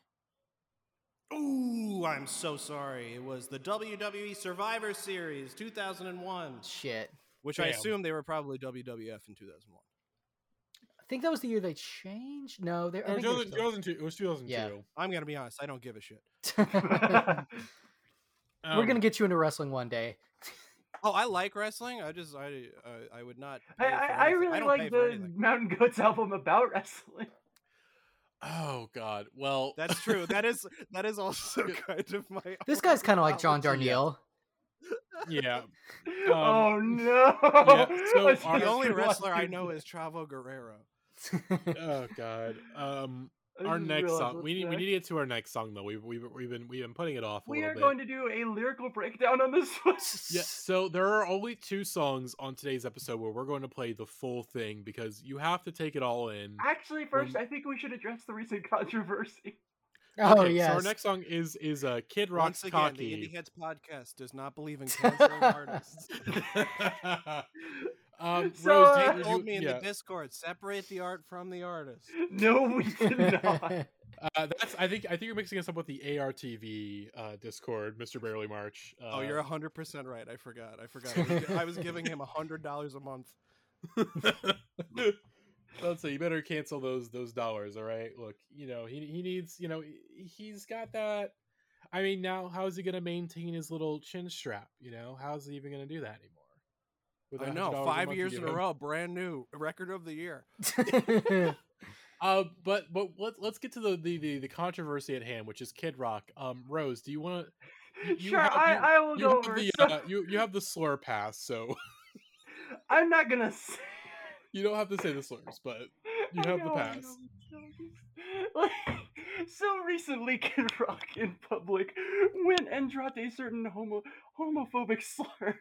Ooh, I'm so sorry. It was the W W E Survivor Series two thousand one, Shit. which I Damn. assume they were probably W W F in two thousand one. I think that was the year they changed. No, they. I Or think they're two thousand still- two thousand two. It was two thousand two. Yeah. I'm gonna be honest, I don't give a shit. Um, We're gonna get you into wrestling one day. Oh, I like wrestling. I just I I, I would not. I pay for I, I anything. really don't like pay for the anything. Mountain Goats album about wrestling. Oh God. Well, That's true. That is that is also kind of my. This guy's kind of like John apology. Darnielle. yeah. oh no! yeah, so That's our- The only just wrestler I watching know it. is Chavo Guerrero. Oh God. Um. I Our just next realized song. what's We need. We next. need to get to our next song though. We've we've we've been we've been putting it off a We little are bit. going to do a lyrical breakdown on this one. Yeah, so there are only two songs on today's episode where we're going to play the full thing because you have to take it all in. Actually, first, When- I think we should address the recent controversy. Oh Okay, yes. So our next song is is uh, Kid Rock's Once again, the Cocky. Indie Heads podcast does not believe in canceling artists. um, So, Rose, uh, do you- They would told you- me in yeah. the Discord, separate the art from the artist. No, we did not. Uh, that's I think I think you're mixing us up with the A R T V uh, Discord, Mister Barely March. Uh, Oh, you're one hundred percent right. I forgot. I forgot. I was, gi- I was giving him one hundred dollars a month. Let's say you better cancel those those dollars. All right. Look, you know he he needs. You know he- he's got that. I mean, now how is he going to maintain his little chin strap? You know, how's he even going to do that anymore? With I one hundred know. dollars a Five month years you in give a him? row. Brand new. Record of the year. Uh, but but let's let's get to the, the the the controversy at hand, which is Kid Rock. Um, Rose, do you want to? Sure, I, I will you go have over. the, So, uh, you you have the slur pass, so I'm not gonna say. you don't have to say the slurs, but you I have the know, I pass. know, Like, so recently, Kid Rock in public went and dropped a certain homo homophobic slur.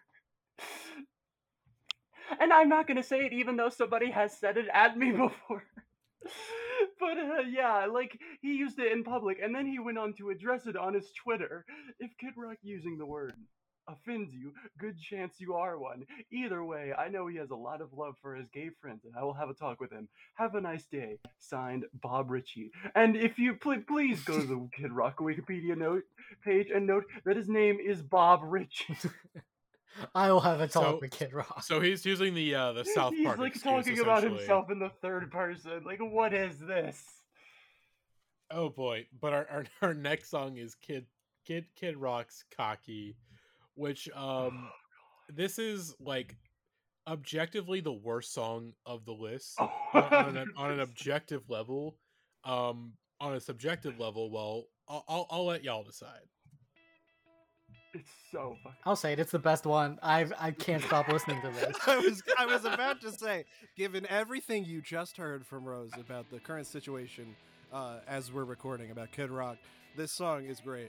And I'm not gonna say it, even though somebody has said it at me before. But uh, yeah, like he used it in public, and then he went on to address it on his Twitter. If Kid Rock using the word offends you, good chance you are one. Either way, I know he has a lot of love for his gay friends, and I will have a talk with him. Have a nice day. Signed, Bob Ritchie. And if you pl- please go to the Kid Rock Wikipedia note page and note that his name is Bob Ritchie. I will have a talk So- with Kid Rock. So he's using the uh the South He's Park. like excuse, talking about essentially. himself in the third person. Like, what is this? Oh boy! But our, our our next song is Kid Kid Kid Rock's Cocky, which um this is like objectively the worst song of the list Oh, on, on, an, on an one hundred percent. objective level. Um, on a subjective level, well, I'll, I'll, I'll let y'all decide. It's so fucking. I'll say it. It's the best one. I I can't stop listening to this. I was I was about to say, given everything you just heard from Rose about the current situation uh, as we're recording about Kid Rock, this song is great.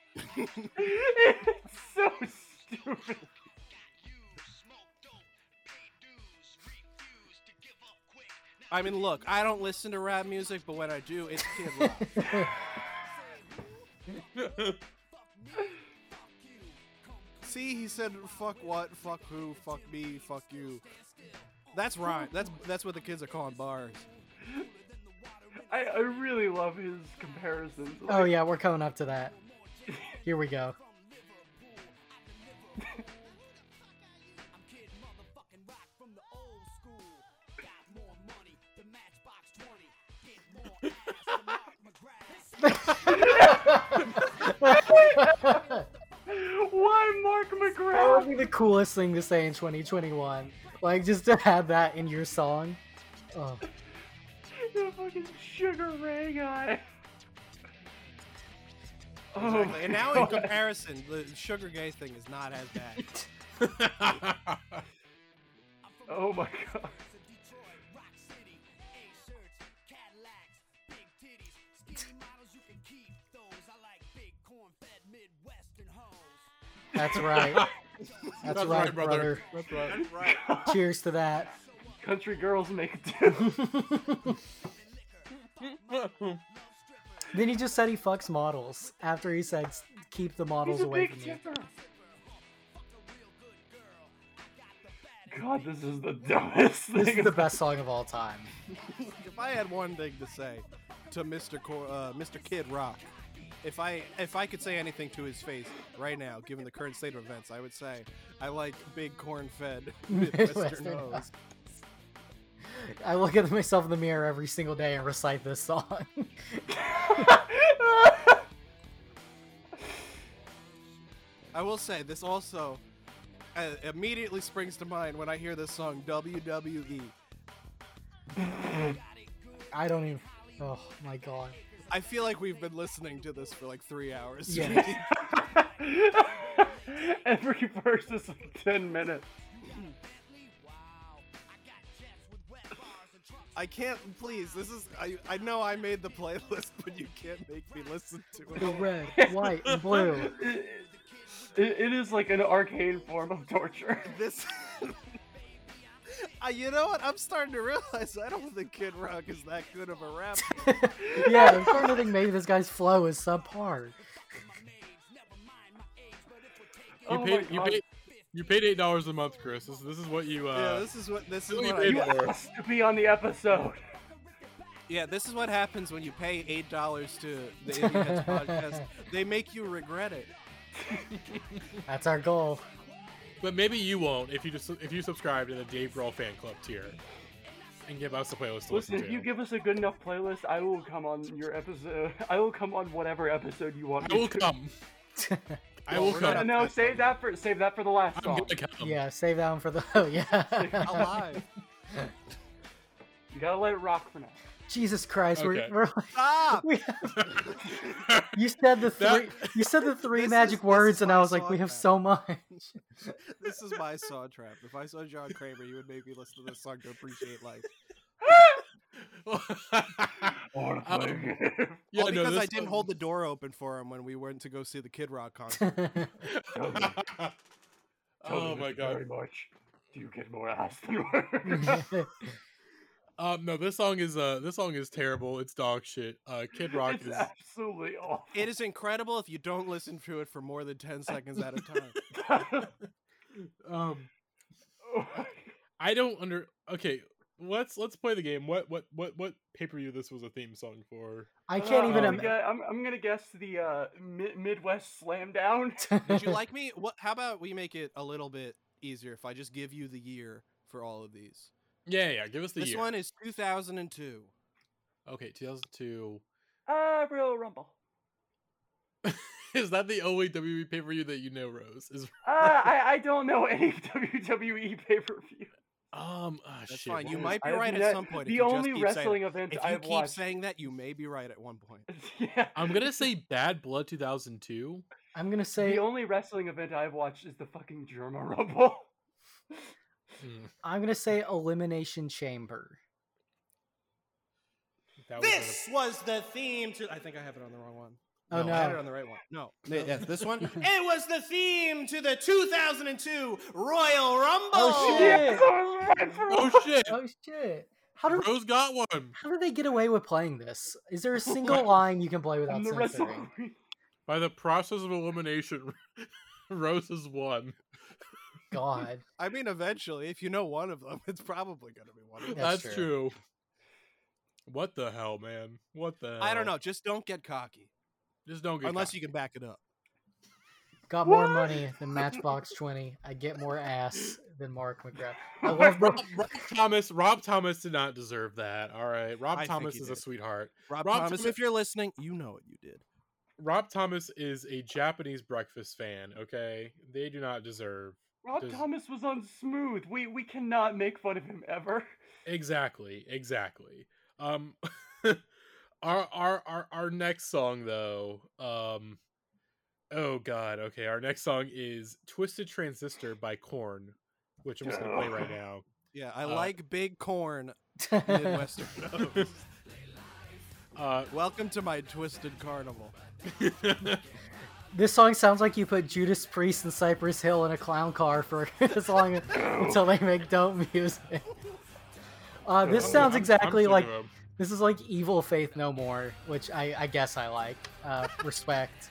It's so stupid. I mean, look, I don't listen to rap music, but when I do, it's Kid Rock. See, he said, "Fuck what? Fuck who? Fuck me? Fuck you." That's right. That's that's what the kids are calling bars. I, I really love his comparisons. Oh Like, yeah, we're coming up to that. Here we go. Why Mark That would McGrath? be the coolest thing to say in twenty twenty-one. Like, just to have that in your song. Oh. The fucking Sugar Ray guy. Oh Exactly. my And now, in God. comparison, the Sugar Gay thing is not as bad. Oh my god. That's right. That's, That's right, right, brother. brother. That's right. That's right. Cheers to that. Country girls make it too. Then he just said he fucks models after he said "S- keep the models He's a away big from me. tipper. God, this is the dumbest thing. This is the best song of all time. If I had one thing to say to Mister Cor- uh, Mister Kid Rock, if I if I could say anything to his face right now, given the current state of events, I would say I like big corn-fed Midwestern Midwestern hoes. I look at myself in the mirror every single day and recite this song. I will say this also uh, immediately springs to mind when I hear this song W W E. I don't even. Oh my god. I feel like we've been listening to this for like three hours. Yeah. Every verse is like ten minutes. I can't, please, this is, I, I know I made the playlist, but you can't make me listen to The it. red, white, and blue. It, it, it is like an arcane form of torture. This, uh, you know what, I'm starting to realize I don't think Kid Rock is that good of a rapper. Yeah, I'm starting to think maybe this guy's flow is subpar. You Oh my paid, you God. paid, you paid eight dollars a month, Chris. This, this is what you. Uh, yeah, this is what, this is you what, paid I, for. Asked to be on the episode. yeah, this is what happens when you pay eight dollars to the Indie Heads podcast. They make you regret it. That's our goal. But maybe you won't if you just if you subscribe to the Dave Grohl fan club tier and give us a playlist to Listen, listen if you to. give us a good enough playlist, I will come on your episode. I will come on whatever episode you want I me will to. come. I Well, will we're come. Uh, not- no, save that for save that for the last I'm song. gonna come. Yeah, save that one for the. Oh, yeah. Alive. You gotta let it rock for now. Jesus Christ, Okay. we're, we're like, Stop! we, you said the three. That- You said the three This magic is- this words, is and my I was like, we song have now. so much. This is my saw trap. If I saw John Kramer, you would make me listen to this song to appreciate life. Or Um, yeah, All no, because this I didn't one- hold the door open for him when we went to go see the Kid Rock concert. Tell me, tell oh me my this god. Very much. Do you get more ass than words? Um, no, this song is uh, this song is terrible. It's dog shit. Uh, Kid Rock It's is. absolutely awful. It is incredible if you don't listen to it for more than ten seconds at a time. Um, Oh my I don't under. Okay, let's let's play the game. What what what what pay per view this was a theme song for? I can't Uh, even. I'm, Im- gonna, I'm, I'm gonna guess the uh, Mi- Midwest Slam Down. Did you like me? What? How about we make it a little bit easier if I just give you the year for all of these? Yeah, yeah. Give us the This year. one is two thousand two. Okay, two thousand two. Uh, Royal Rumble. Is that the only W W E pay per view that you know, Rose? Is Uh, I, I don't know any W W E pay per view. Um, oh, That's shit. fine. what You was- might be I've right ne- at some point. The if you only just keep wrestling saying, event If you I've keep watched. saying that, you may be right at one point. Yeah. I'm gonna say Bad Blood two thousand two. I'm gonna say The only wrestling event I've watched is the fucking German Rumble. Mm, I'm gonna say Elimination Chamber. that was This was the theme to. I think I have it on the wrong one. Oh, I had it no. on the right one. No, yes, this one. It was the theme to the two thousand two Royal Rumble. Oh, shit. Yes, I was right for a- once. oh shit! Oh shit! How do Rose got one how do they get away with playing this? Is there a single line you can play without I'm the censoring? wrestler. by the process of elimination. Rose has won. God, I mean, eventually, if you know one of them, it's probably going to be one of them. That's That's, true. true. What the hell, man? What the hell? I don't know. Just don't get cocky, Just don't get unless caught. you can back it up. got more What? money than Matchbox twenty. I get more ass than Mark McGrath. I Rob- love Rob, Rob Thomas. Rob Thomas did not deserve that. All right, Rob I think Thomas he is a did. sweetheart. Rob, Rob Thomas, Thomas- if you're listening, you know what you did. Rob Thomas is a Japanese breakfast fan. Okay, they do not deserve Rob Does- Thomas was on Smooth. We we cannot make fun of him ever. exactly, exactly. Um, our our our our next song though. Um, oh god. Okay, our next song is "Twisted Transistor" by Korn, which I'm just gonna play right now. Yeah, I Uh, like big corn, Midwestern. nose. Uh, Welcome to my twisted carnival. This song sounds like you put Judas Priest and Cypress Hill in a clown car for as long until they make dope music. Uh, this I'm- sounds I'm- exactly I'm sick like of 'em. this is like Evil Faith No More, which I, I guess I like. Uh, respect.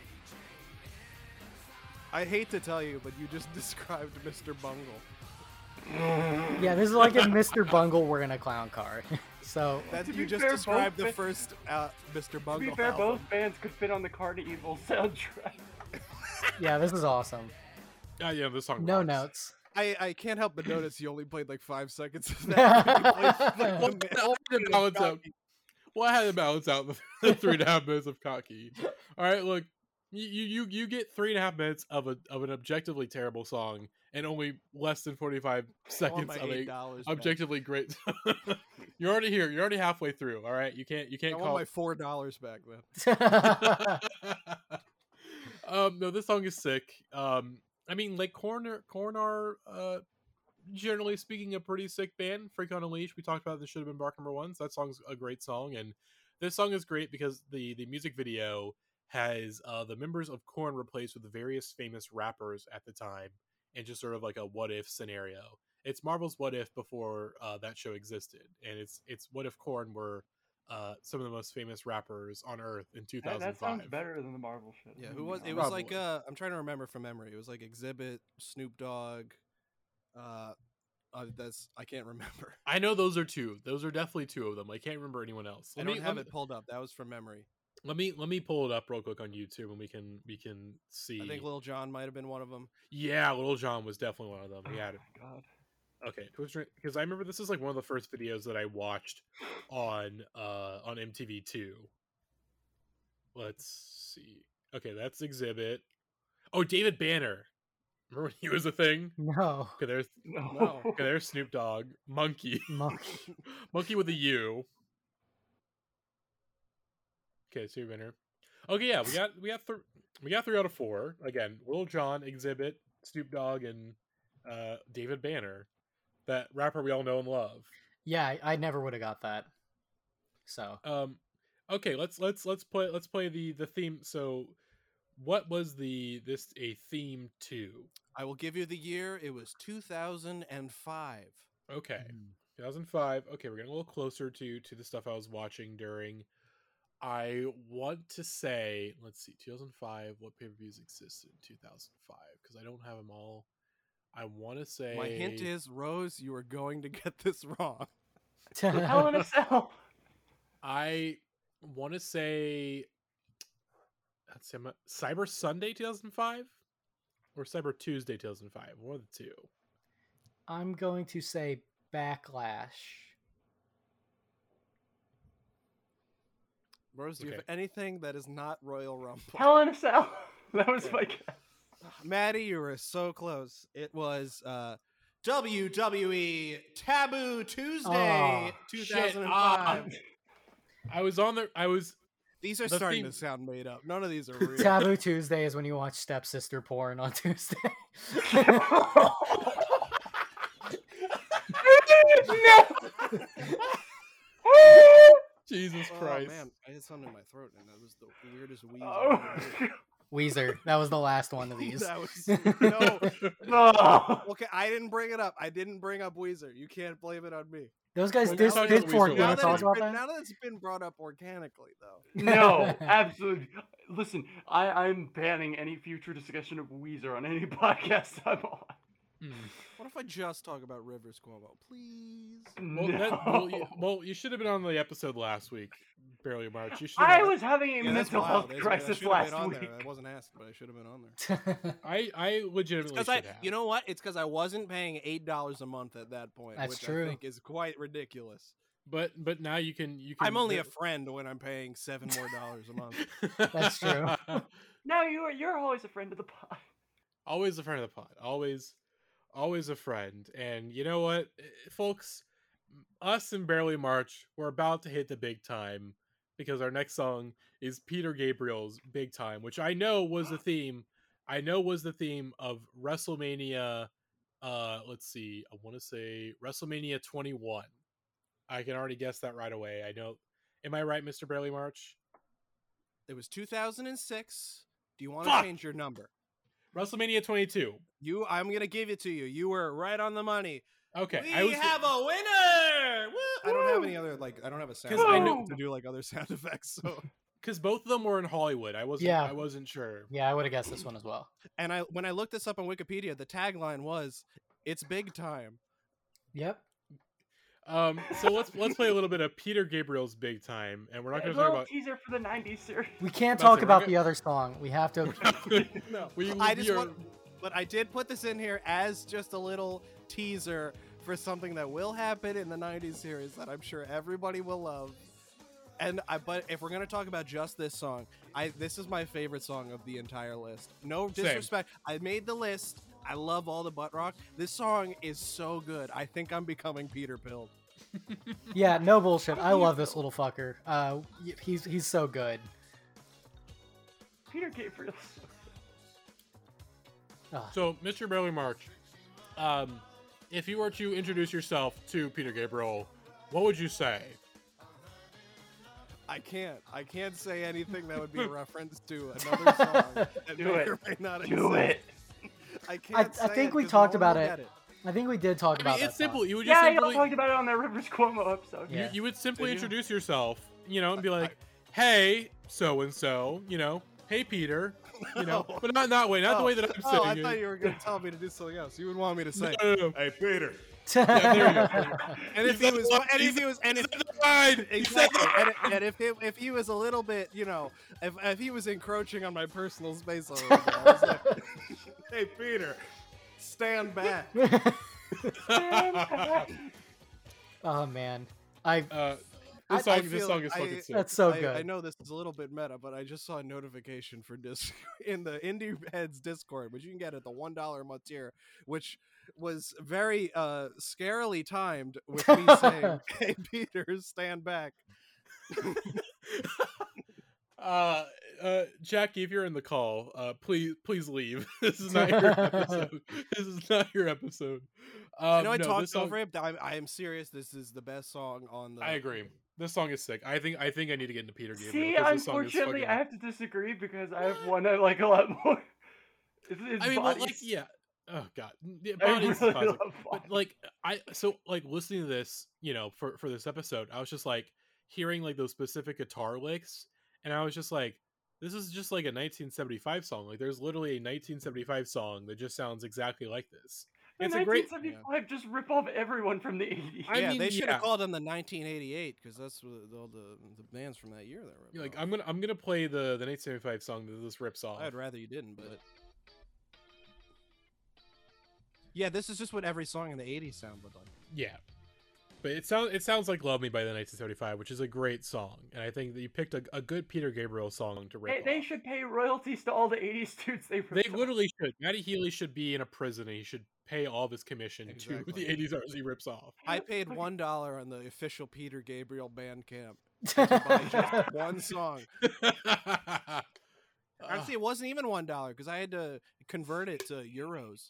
I hate to tell you, but you just described Mister Bungle. Yeah, this is like if Mister Bungle were in a clown car. So That To you be just fair, described both the ba- first uh, Mister To Bungle. be fair, album. both bands could fit on the Carnival soundtrack. yeah, this is awesome. Ah, yeah, this song. No rocks. notes. I, I can't help but notice you only played like five seconds of that. You played, like, Well, the I man- had to balance out. Well, I had to balance out the, the three and a half minutes of cocky. All right, look, you you you get three and a half minutes of a of an objectively terrible song, and only less than forty five I want seconds my of eight a dollars. back. objectively great. You're already here. You're already halfway through. All right, you can't you I can't want call. my four dollars back then. um, no, this song is sick. Um, I mean, like Korn, are- Korn are, uh, generally speaking, a pretty sick band. Freak on a Leash, we talked about this should have been Bark number one. So that song's a great song, and this song is great because the the music video has uh the members of Korn replaced with various famous rappers at the time, and just sort of like a what if scenario. It's Marvel's What If before uh, that show existed, and it's it's what if Korn were uh, some of the most famous rappers on Earth in two That, thousand five. that sounds better than the Marvel shit. Yeah, I'm who gonna was? be It honest. was like Probably. uh, I'm trying to remember from memory. It was like Exhibit, Snoop Dogg. Uh, uh that's I can't remember. I know those are two. Those are definitely two of them. I can't remember anyone else. I Let don't me, have let it pulled up. That was from memory. Let me let me pull it up real quick on YouTube, and we can we can see. I think Lil Jon might have been one of them. yeah, Little John was definitely one of them. He had it. Oh my God. Okay, because I remember this is like one of the first videos that I watched on uh on M T V two. Let's see. Okay, that's Exhibit. Oh, David Banner. Remember when he was a thing? no. Okay, there's No. No. okay, there's Snoop Dogg, Monkey, Monkey. Monkey with a U. Okay, David Banner. Okay, yeah, we got we got th- we got three out of four. Again, Lil Jon, Exhibit, Snoop Dogg, and uh, David Banner. That rapper we all know and love. Yeah, I, I never would have got that. So Um, okay, let's let's let's play let's play the the theme. So, what was the this a theme to? I will give you the year. It was two thousand five. Okay, Mm. two thousand five. Okay, we're getting a little closer to to the stuff I was watching during. I want to say, let's see, two thousand five. What pay per views existed in two thousand five? Because I don't have them all. I want to say My hint is, Rose, you are going to get this wrong. Hell in a Cell. I want to say. Let's see, I'm not- Cyber Sunday two thousand five or Cyber Tuesday two thousand five. One of the two. I'm going to say Backlash. Rose, do you Okay. have anything that is not Royal Rumble? Hell in a Cell. That was Yeah. my guess. Maddie, you were so close. It was uh, W W E Taboo Tuesday Oh, two shit. thousand Ah. five. I was on the. I was. These are The starting theme- to sound made up. None of these are real. Taboo Tuesday is when you watch stepsister porn on Tuesday. Jesus Oh Christ. man, I had something in my throat, and that was the weirdest wheeze. I've Oh. ever heard. Weezer. That was the last one of these. That was no. No. Okay, I didn't bring it up. I didn't bring up Weezer. You can't blame it on me. Those guys When did, you're talking did about fork. Weezer, You Now want Let's to that, talk it's about been, that? now that it's been brought up organically, though. No, absolutely. Listen, I, I'm banning any future discussion of Weezer on any podcast I'm on. Hmm. What if I just talk about Rivers Cuomo, please? Well, No. that, well, you, well, you should have been on the episode last week, Barely March. You should. I have- was having a Yeah, that's mental wild. health That's- I crisis should have last been on week. there. I wasn't asked, but I should have been on there. I I legitimately Because should I, have. you know what? It's because I wasn't paying eight dollars a month at that point, That's which true. I think is quite ridiculous. but but now you can you can. I'm only a friend when I'm paying seven more dollars a month. That's true. No, you are, you're always a friend of the pod. Always a friend of the pod. Always, always a friend. And you know what, eh, folks, us and Barely March, we're about to hit the big time because our next song is Peter Gabriel's Big Time, which I know was the theme. I know was the theme of WrestleMania. Uh, let's see. I want to say WrestleMania twenty-one. I can already guess that right away. I know. Am I right, Mister Barely March? It was two thousand six. Do you want to Fuck! change your number? WrestleMania twenty-two. You, I'm gonna give it to you. You were right on the money. Okay, We I was. have a winner. Woo! I don't have Woo! any other like. I don't have a sound 'Cause I effect know- to do like other sound effects. So, Because both of them were in Hollywood. I wasn't. Yeah. I wasn't sure. Yeah, I would have guessed this one as well. and I when I looked this up on Wikipedia, the tagline was "It's big time." Yep. Um, so let's let's play a little bit of Peter Gabriel's Big Time, and we're not A going to little talk teaser for the nineties series. We can't That's talk it, we're about go- the other song. We have to. about. No, we, I we just are- want, but I did put this in here as just a little teaser for something that will happen in the nineties series that I'm sure everybody will love. And I, but if we're gonna talk about just this song, I this is my favorite song of the entire list. No Same. disrespect. I made the list. I love all the butt rock. This song is so good. I think I'm becoming Peter Pilled. Yeah, no bullshit. I love this little fucker. Uh, y- he's he's so good. Peter Gabriel. Ah, So, Mister Barely March, um, if you were to introduce yourself to Peter Gabriel, what would you say? I can't. I can't say anything that would be a reference to another song that Do may it. or may not Do exist. it. I can't. I, say I think it we 'cause talked no one about will it. get it. I think we did talk I about mean, that. it's simple. song. You would just Yeah, y'all simply, talked about it on the Rivers Cuomo episode. you, Yeah. you would simply Did you? introduce yourself, you know, and be like, "Hey, so and so," you know, "Hey, Peter," you know, No. but not that way, not the Oh, way that I'm oh, saying I it. thought you were going to tell me to do something else. You would want me to say, No, no, no. "Hey, Peter." Yeah, there you go. And if He he said was, the line. and He if he was, and if said the line. He said exactly, the and, and if he, if he was a little bit, you know, if if he was encroaching on my personal space a little bit, I was like, "Hey, Peter, stand back." Oh man, I Uh, I- this I song, this feel- song is I- fucking sick. that's so I, good. I know this is a little bit meta, but I just saw a notification for disc in the Indie Heads Discord, which you can get at the one dollar a month tier, which was very uh scarily timed with me saying, "Hey Peter, stand back." Uh, uh, Jackie, if you're in the call, uh, please, please leave. This is not your episode. This is not your episode. Um, I know I no, talked this song, over it, but I'm, I am serious. This is the best song on the. I agree. This song is sick. I think. I think I need to get into Peter Gabriel. See, 'cause this song is unfortunately, fucking- I have to disagree because I have one I like a lot more. It's, it's I mean, well, like, Bodies. yeah. Oh god, yeah, I Bodies is really classic. love But Bodies. like, I so like listening to this, you know, for for this episode, I was just like hearing like those specific guitar licks, and I was just like, this is just like a nineteen seventy-five song. Like, there's literally a nineteen seventy-five song that just sounds exactly like this. In It's a great. nineteen seventy-five, just rip off everyone from the eighties. I yeah, mean, they should have yeah. called him the nineteen eighty-eight because that's what all the the bands from that year that were. Like, I'm gonna I'm gonna play the the nineteen seventy-five song that this rips off. I'd rather you didn't, but. Yeah, this is just what every song in the eighties sounded like. Yeah. but it sounds it sounds like "Love Me" by the nineteen seventy-five, which is a great song, and I think that you picked a, a good Peter Gabriel song to They, rip they off. should pay royalties to all the eighties dudes they They literally should. Matty Healy should be in a prison, and he should pay all of his commission to Exactly. the eighties artists he rips off. I paid one dollar on the official Peter Gabriel Bandcamp to buy just one song. Actually, it wasn't even one dollar because I had to convert it to euros.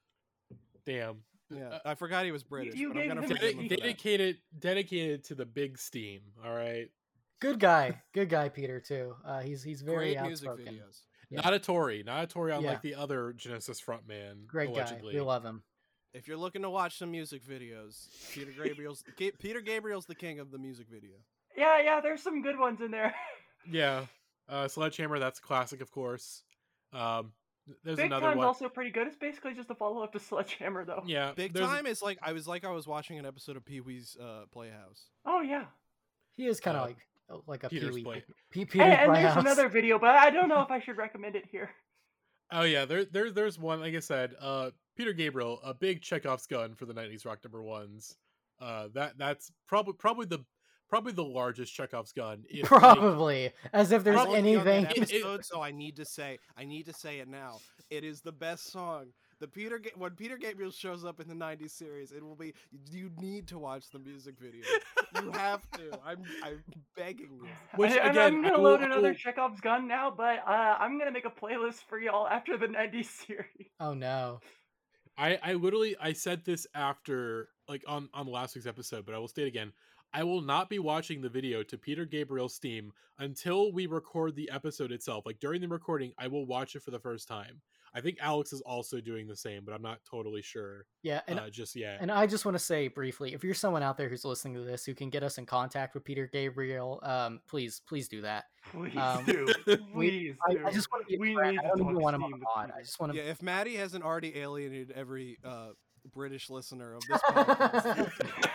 Damn. Yeah, I forgot he was British. you but I'm gave gonna him forgive a- him for that. dedicated dedicated to the big steam. All right. Good guy, good guy, Peter too. Uh, he's he's very Great music outspoken. videos. Yeah. Not a Tory, not a Tory unlike Yeah. the other Genesis frontman. Great allegedly. guy. We love him. If you're looking to watch some music videos, Peter Gabriel's Ga- Peter Gabriel's the king of the music video. Yeah, yeah, there's some good ones in there. Yeah. Uh, Sledgehammer, that's a classic, of course. Um, there's Big another Time's one. also pretty good. It's basically just a follow up to Sledgehammer, though. Yeah. Big there's- Time is like I was like I was watching an episode of Pee Wee's uh, Playhouse. Oh yeah. He is kind of Uh, like like a Peter's Pee-wee. Play- P- Peter's And, and there's Playhouse. another video, but I don't know if I should recommend it here. Oh yeah, there, there there's one. Like I said, uh, Peter Gabriel, a big Chekhov's gun for the nineties rock number ones. Uh, that that's probably probably the probably the largest Chekhov's gun. If, like, Probably, as if there's Probably on anything. that It- it- episode, so I need to say I need to say it now. It is the best song. The Peter Ga- when Peter Gabriel shows up in the nineties series, it will be you need to watch the music video. You have to. I'm I'm begging you. Which, I, I'm- again, I'm I gonna will- load I another will- Chekhov's gun now, but uh, I'm gonna make a playlist for y'all after the nineties series. Oh no. I, I literally I said this after like on on last week's episode, but I will state again. I will not be watching the video to Peter Gabriel's theme until we record the episode itself. Like during the recording, I will watch it for the first time. I think Alex is also doing the same, but I'm not totally sure Yeah, and uh, just yet. and I just want to say briefly, if you're someone out there who's listening to this who can get us in contact with Peter Gabriel, um, please, please do that. Please Um, do. we- Please I, do. I just want to be. We a friend. need I to don't even talk want him on steam the with pod. Peter. I just want to. Yeah, if Maddie hasn't already alienated every uh, British listener of this podcast,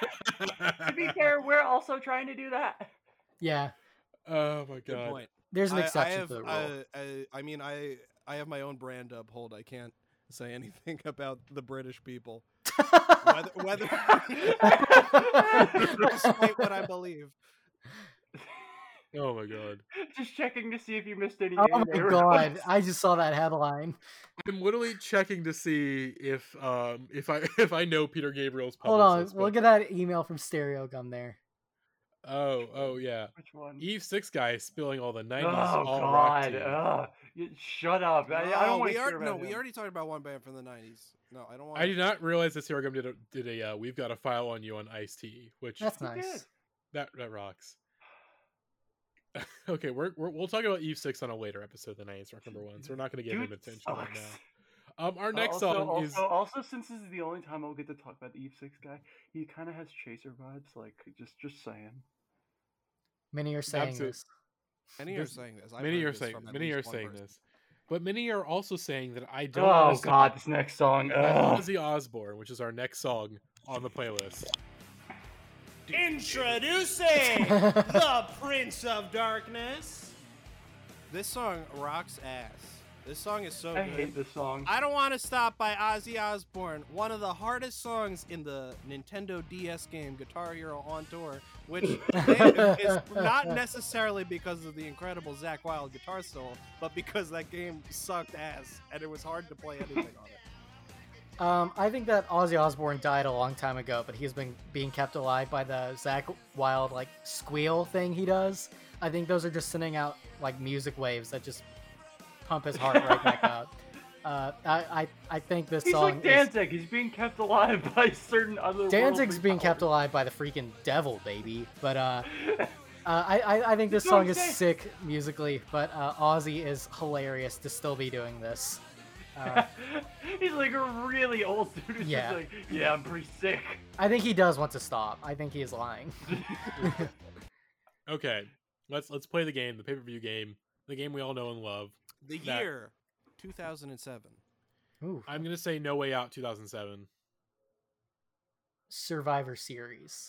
To be fair, we're also trying to do that. Yeah, Oh my good god. point. there's an I- I exception have, to the rule. uh, I, I mean, I I have my own brand to uphold. I can't say anything about the British people, whether, whether despite what I believe. Oh my god. Just checking to see if you missed any. Oh my anime god! reference. I just saw that headline. I'm literally checking to see if um if I if I know Peter Gabriel's Hold on, publicist. look but- at that email from Stereo Gum there. Oh, oh yeah. Which one? Eve Six guy spilling all the nineties Oh all rock God! tea. Ugh. You- shut up! I, I No, don't want we to are, hear no, about we him. already talked about one band from the nineties. No, I don't want. I did not realize that Sarah Gum did a, did a uh, we've got a file on you on Ice-T, which That's He did. nice. that that rocks. Okay, we're, we're we'll talk about Eve Six on a later episode of the nineties rock number one, so we're not going to give Dude him attention right sucks. now. Um, our next also, song also, is also since this is the only time I'll get to talk about the Eve Six guy, he kind of has Chaser vibes. Like just just saying. Many are saying Absolute- this. Many are There's- saying this. I've many heard are this saying from at many least are one saying person. this, but many are also saying that I don't. Oh wanna God! stop This next song. at Ugh. Ozzy Osbourne, which is our next song on the playlist. Introducing the Prince of Darkness. This song rocks ass. This song is so I good. hate this song. I Don't Want to Stop by Ozzy Osbourne, one of the hardest songs in the Nintendo D S game Guitar Hero on Tour, which is not necessarily because of the incredible Zakk Wylde guitar solo, but because that game sucked ass and it was hard to play anything on it. Um, I think that Ozzy Osbourne died a long time ago, but he's been being kept alive by the Zakk Wylde like squeal thing he does. I think those are just sending out like music waves that just pump his heart right back out. Uh, I, I I think this He's song like is, Danzig. He's being kept alive by certain other. Danzig's worldly being kept powers. alive by the freaking devil, baby. But uh, uh I, I I think this That's what song I'm is saying. sick musically, but uh, Ozzy is hilarious to still be doing this. Uh, He's like a really old dude. Who's Yeah. just like, yeah, I'm pretty sick. I think he does want to stop. I think he is lying. Okay, let's let's play the game, the pay per view game, the game we all know and love. The That- year two thousand seven. Ooh, I'm gonna say No Way Out two thousand seven. Survivor Series.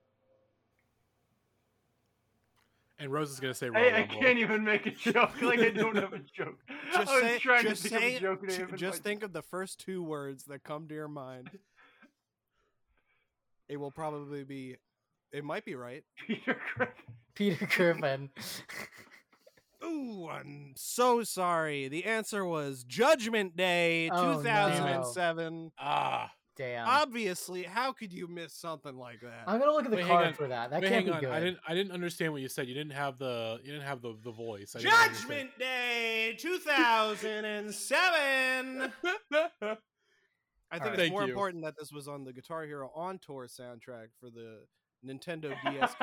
And Rose is gonna say Royal I, I Rumble. can't even make a joke. Like I don't have a joke. Just I was say, trying just to think say, of a joke name. ju- and just my- think of the first two words that come to your mind. it will probably be. It might be right. Peter Griffin. Peter Griffin. Ooh, I'm so sorry. The answer was Judgment Day, Oh, two thousand seven. Ah. Damn. Obviously, how could you miss something like that? I'm gonna look at the Wait, hang card on. for that. That Wait, can't hang be on. good. I didn't. I didn't understand what you said. You didn't have the. You didn't have the the voice. I didn't understand. Judgment Day two thousand seven. I think Alright. it's Thank more you. important that this was on the Guitar Hero On Tour soundtrack for the Nintendo D S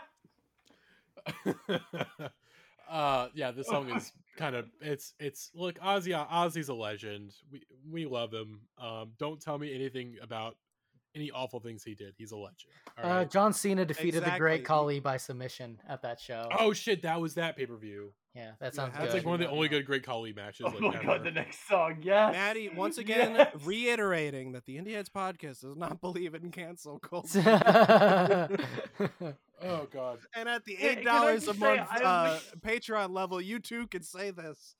game. uh, yeah, this song is kind of. It's. It's. Look, Ozzy. Ozzy's a legend. We we love him. Um, don't tell me anything about any awful things he did. He's a legend. All Uh, right. John Cena defeated the Exactly. Great Khali by submission at that show. oh shit, that was that pay per view. Yeah, that Yeah, sounds that's That's good. like one of the Yeah. only good Great Khali matches. Oh like, my ever. god, the next song, yes. Maddie, once again, Yes. reiterating that the Indie Heads podcast does not believe in cancel culture. Oh god. And at the Can- eight can I dollars a just say, month I uh, wish- Patreon level, you too can say this.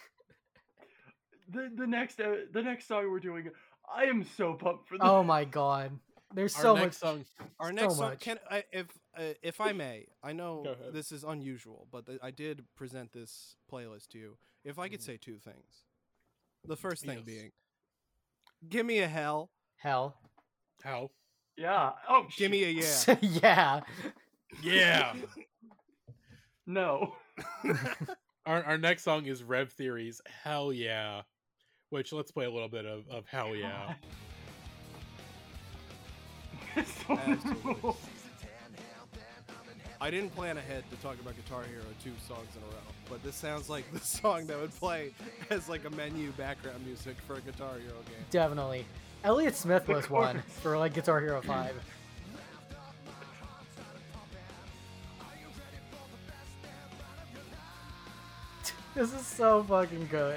The the next uh, the next song we're doing, I am so pumped for this. Oh my god. There's Our so next much. song. Our So next song, much. can I, if uh, if I may, I know Go ahead. this is unusual, but th- I did present this playlist to you. If I could Mhm. say two things, the first thing Yes. being, give me a hell, Hell. How? Yeah. Oh, give me a yeah. yeah. Yeah. no. our our next song is Rev Theory's Hell Yeah, which let's play a little bit of, of Hell Yeah. This song Absolutely. rules. I didn't plan ahead to talk about Guitar Hero two songs in a row, but this sounds like the song that would play as like a menu background music for a Guitar Hero game. Definitely. Elliott Smith The was one chorus. for like Guitar Hero five. This is so fucking good.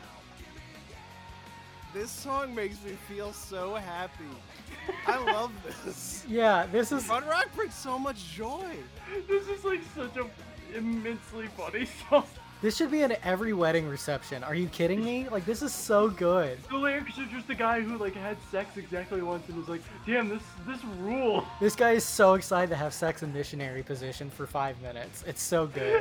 This song makes me feel so happy. I love this. Yeah, this is Fun Rock brings so much joy. This is like such a immensely funny song. this should be in every wedding reception. Are you kidding me? Like this is so good. The lyrics are just a guy who like had sex exactly once and was like, damn, this this rule. This guy is so excited to have sex in missionary position for five minutes. It's so good.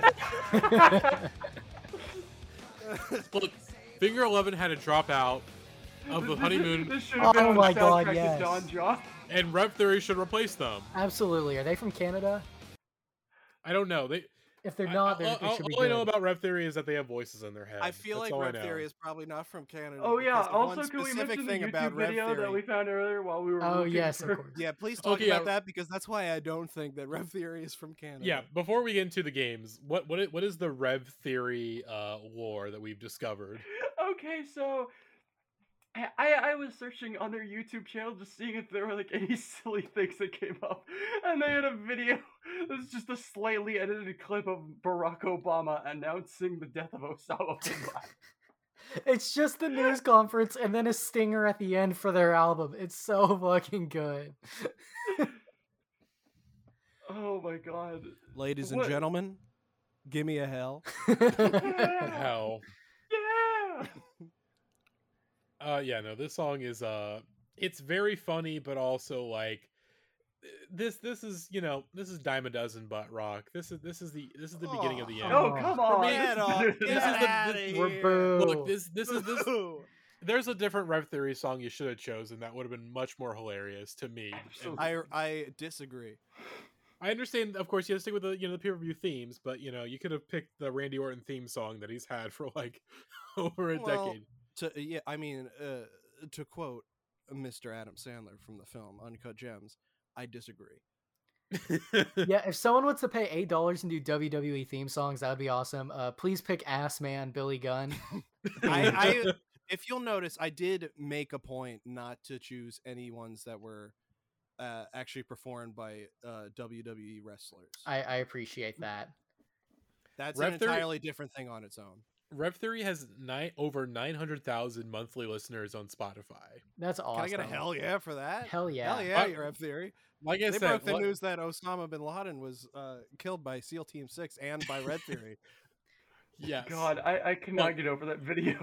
Look, Finger Eleven had to drop out of the This- honeymoon, This should have been Oh on the my God, soundtrack to yes. Don John. and Rev Theory should replace them. Absolutely. Are they from Canada? I don't know. They. If they're I- not, I- they're, all they should be all I know good. about Rev Theory is that they have voices in their head. I feel That's like all I Rev know. Theory is probably not from Canada. Oh yeah. because of Also, one can we specific mention the thing YouTube about Rev video Theory. that we found earlier while we were Oh, looking yes, for... of course. Yeah, please talk Okay, about yeah. that because that's why I don't think that Rev Theory is from Canada. Yeah, before we get into the games, what what i- what is the Rev Theory uh, lore that we've discovered? Okay, so I I I was searching on their YouTube channel just seeing if there were like any silly things that came up, and they had a video. It was just a slightly edited clip of Barack Obama announcing the death of Osama bin Laden. It's just the news conference and then a stinger at the end for their album. It's so fucking good. Oh my god. Ladies and What- gentlemen, give me a hell. Hell. Yeah. Uh, yeah, no, this song is uh, it's very funny, but also like this. This is you know this is dime a dozen butt rock. This is this is the this is the beginning of the end. Oh come on. Get off- This is get This is the- outta this- We're here. boo. Look, this this is this. Boo. There's a different Rev Theory song you should have chosen that would have been much more hilarious to me. And I I disagree. I understand, of course, you have to stick with the you know the pay per view themes, but you know you could have picked the Randy Orton theme song that he's had for like over a Well, decade. To yeah, I mean, uh, to quote Mister Adam Sandler from the film Uncut Gems, I disagree. Yeah, if someone wants to pay eight dollars and do W W E theme songs, that would be awesome. Uh, please pick Ass Man, Billy Gunn. I, I if you'll notice, I did make a point not to choose any ones that were uh, actually performed by uh, W W E wrestlers. I, I appreciate that. That's Rev an Theory- entirely different thing on its own. Rev Theory has nine over nine hundred thousand monthly listeners on Spotify. That's awesome. Can I get a hell yeah for that? Hell yeah. Hell yeah, Uh, your Rev Theory. Like I They said, broke the what- news that Osama bin Laden was uh, killed by SEAL Team Six and by Red Theory. yes. God, I, I cannot Look. get over that video.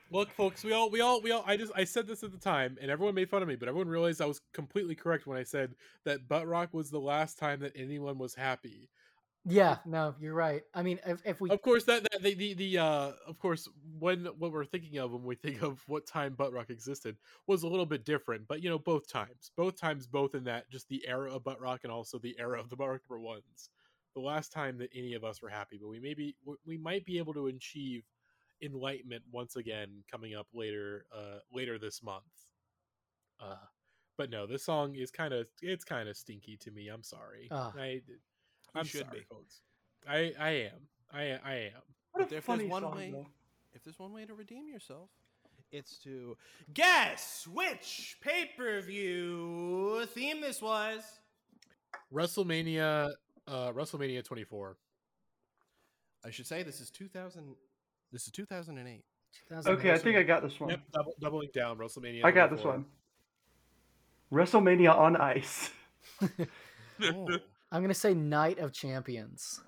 Look, folks, we all, we all, we all. I just, I said this at the time, and everyone made fun of me, but everyone realized I was completely correct when I said that butt rock was the last time that anyone was happy. Yeah, no, you're right. I mean, if, if we Of course, that, that the, the the uh, of course, when what we're thinking of when we think of what time butt rock existed was a little bit different, but you know, both times, both times, both in that just the era of butt rock and also the era of the butt rock number ones. The last time that any of us were happy, but we maybe we might be able to achieve enlightenment once again coming up later uh later this month. uh but no, this song is kind of it's kind of stinky to me. I'm sorry. Ah. I I'm should sorry, be. folks. I I am. I I am. What But a if funny there's one song, way, though. if there's one way to redeem yourself, it's to Guess which pay-per-view theme this was? WrestleMania uh WrestleMania twenty-four. I should say this is two thousand. This is two thousand eight. Okay, I think I got this one. Yep, double, doubling down WrestleMania. I got this twenty-four. one. WrestleMania on Ice. Oh. I'm gonna say Night of Champions.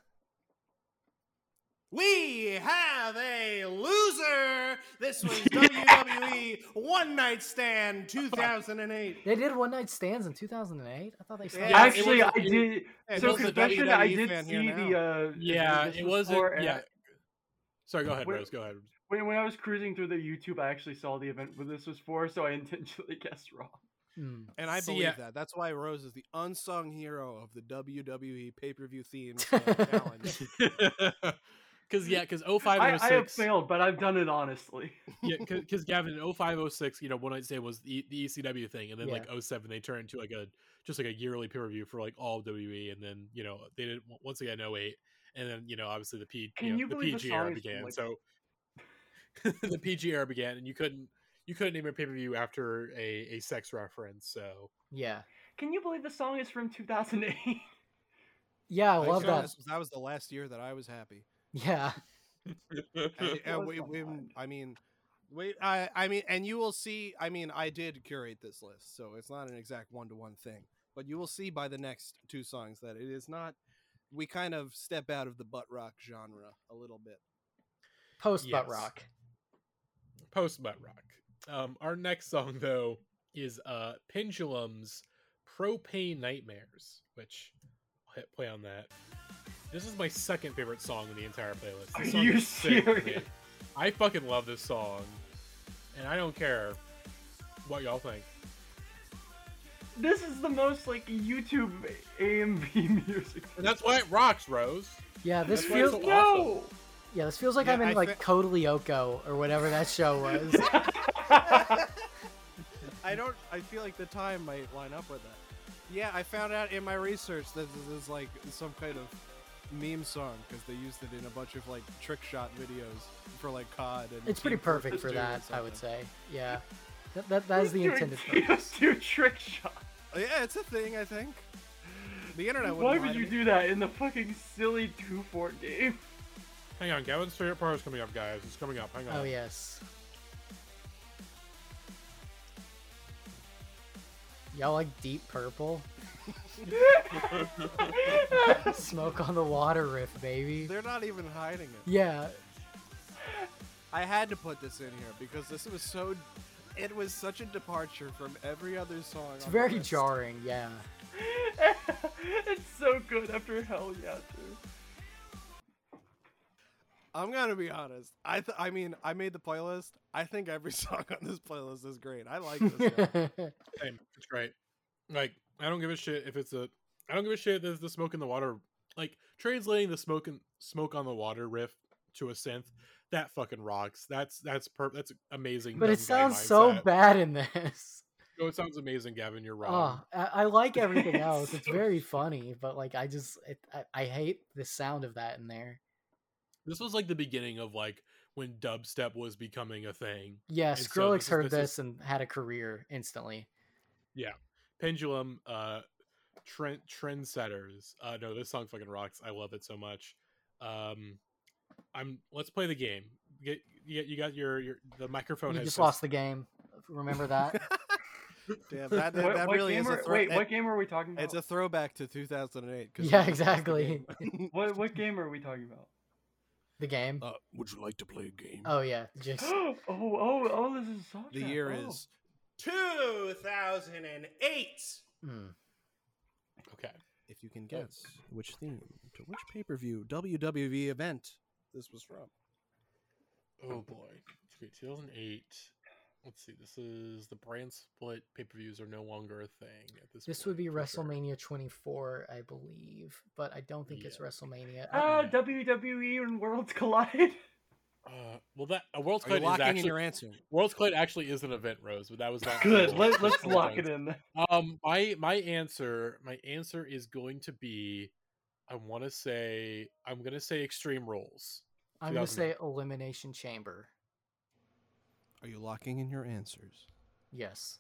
We have a loser. This was W W E One Night Stand two thousand eight. They did one night stands in two thousand eight. I thought they stopped. Yeah, it Actually, was- I it- did. Hey, So Bill's a confession, W I W E did fan see here the. now. Uh, Yeah, this it was wasn't. for, uh, Yeah. Sorry, go ahead, Wait. Rose. Go ahead. When, when I was cruising through the YouTube, I actually saw the event where this was for, so I intentionally guessed wrong. Hmm. And I See, believe yeah. that. That's why Rose is the unsung hero of the W W E pay-per-view theme uh, challenge. Because yeah, because oh five I, and oh I have six. failed, but I've done it honestly. Yeah, because Gavin in oh five oh six, you know, One Night Stand was the, the E C W thing, and then like Yeah. oh seven they turned into like a just like a yearly pay per view for like all of W W E, and then you know they did once again oh eight, and then you know obviously the P Can you know, you the believe the P G era song is from, began, like- so the P G era began, and you couldn't you couldn't name a pay per view after a a sex reference, so Yeah, Can you believe the song is from two thousand eight? yeah, I Like, love to be that. honest, that was the last year that I was happy. Yeah, And, and was we, fun we, time. I mean, wait, I, I mean, and you will see. I mean, I did curate this list, so it's not an exact one-to-one thing. But you will see by the next two songs that it is not. We kind of step out of the butt rock genre a little bit. post butt Yes. rock. post butt rock. Um, our next song though is uh Pendulum's Propane Nightmares, which I'll hit play on that. This is my second favorite song in the entire playlist. This Are song you is sick, man. serious? I fucking love this song, and I don't care what y'all think. This is the most like YouTube A M V music. And that's why it rocks, Rose. Yeah, this That's why it's feels. so No. Yeah, this feels like Yeah, I'm in I like fe- Code Lyoko or whatever that show was. I don't. I feel like the time might line up with that. Yeah, I found out in my research that this is like some kind of meme song because they used it in a bunch of like trick shot videos for like C O D. And It's pretty Team perfect Fortress for two or that, I would something. say. Yeah, that that, that is the intended purpose. Do trick shot. Yeah, it's a thing. I think the internet. Why wouldn't lie would to you me. do that in the fucking silly two four game? Hang on, Gavin's favorite part is coming up, guys. It's coming up. Hang on. Oh yes. Y'all like Deep Purple? Smoke on the Water riff, baby. They're not even hiding it. Yeah, I had to put this in here because this was so. It was such a departure from every other song. it's on the very list. jarring. Yeah. It's so good after Hell Yeah, too. I'm gonna be honest. I th- I mean, I made the playlist. I think every song on this playlist is great. I like this one. Same. It's great. Like, I don't give a shit if it's a. I don't give a shit if there's the smoke in the water. Like, translating the smoke and smoke on the water riff to a synth, that fucking rocks. That's that's per. That's amazing. But it dumb guy sounds so mindset. bad in this. No, it sounds amazing, Gavin. You're wrong. Oh, I, I like everything It's else. It's so very funny, but like I just it, I, I hate the sound of that in there. This was like the beginning of like when dubstep was becoming a thing. Yeah, And so Skrillex this is- heard this this is- and had a career instantly. Pendulum, uh, trend trendsetters. Uh, no, this song fucking rocks. I love it so much. Um, I'm. Let's play the game. Get you, you got your your the microphone. You has just says- lost the game. Remember that? Damn, that, that, What, that what really game is a are, throw. wait, it- what game are we talking about? It's a throwback to two thousand eight. Yeah, exactly. What what game are we talking about? The game. Uh, would you like to play a game? Oh yeah, Jake's. oh, oh, oh, this is so The year oh. is two thousand eight. Hmm. Okay. if you can guess which theme to which pay-per-view W W E event this was from. Oh boy. Okay, two thousand eight. Let's see. This is the brand split pay-per-views are no longer a thing at this. This point, would be for sure. WrestleMania twenty-four, I believe, but I don't think it's Yeah. WrestleMania. Ah, W W E and Worlds Collide. Uh, well, that a World's Are you Collide is locking actually in your answer? World's Collide actually is an event, Rose, but that was not Good. for- Let, for let's some lock it points. in. Um, my my answer, my answer is going to be, I want to say, I'm gonna say Extreme Rules. I'm going to say two thousand eight. Elimination Chamber. Are you locking in your answers? Yes.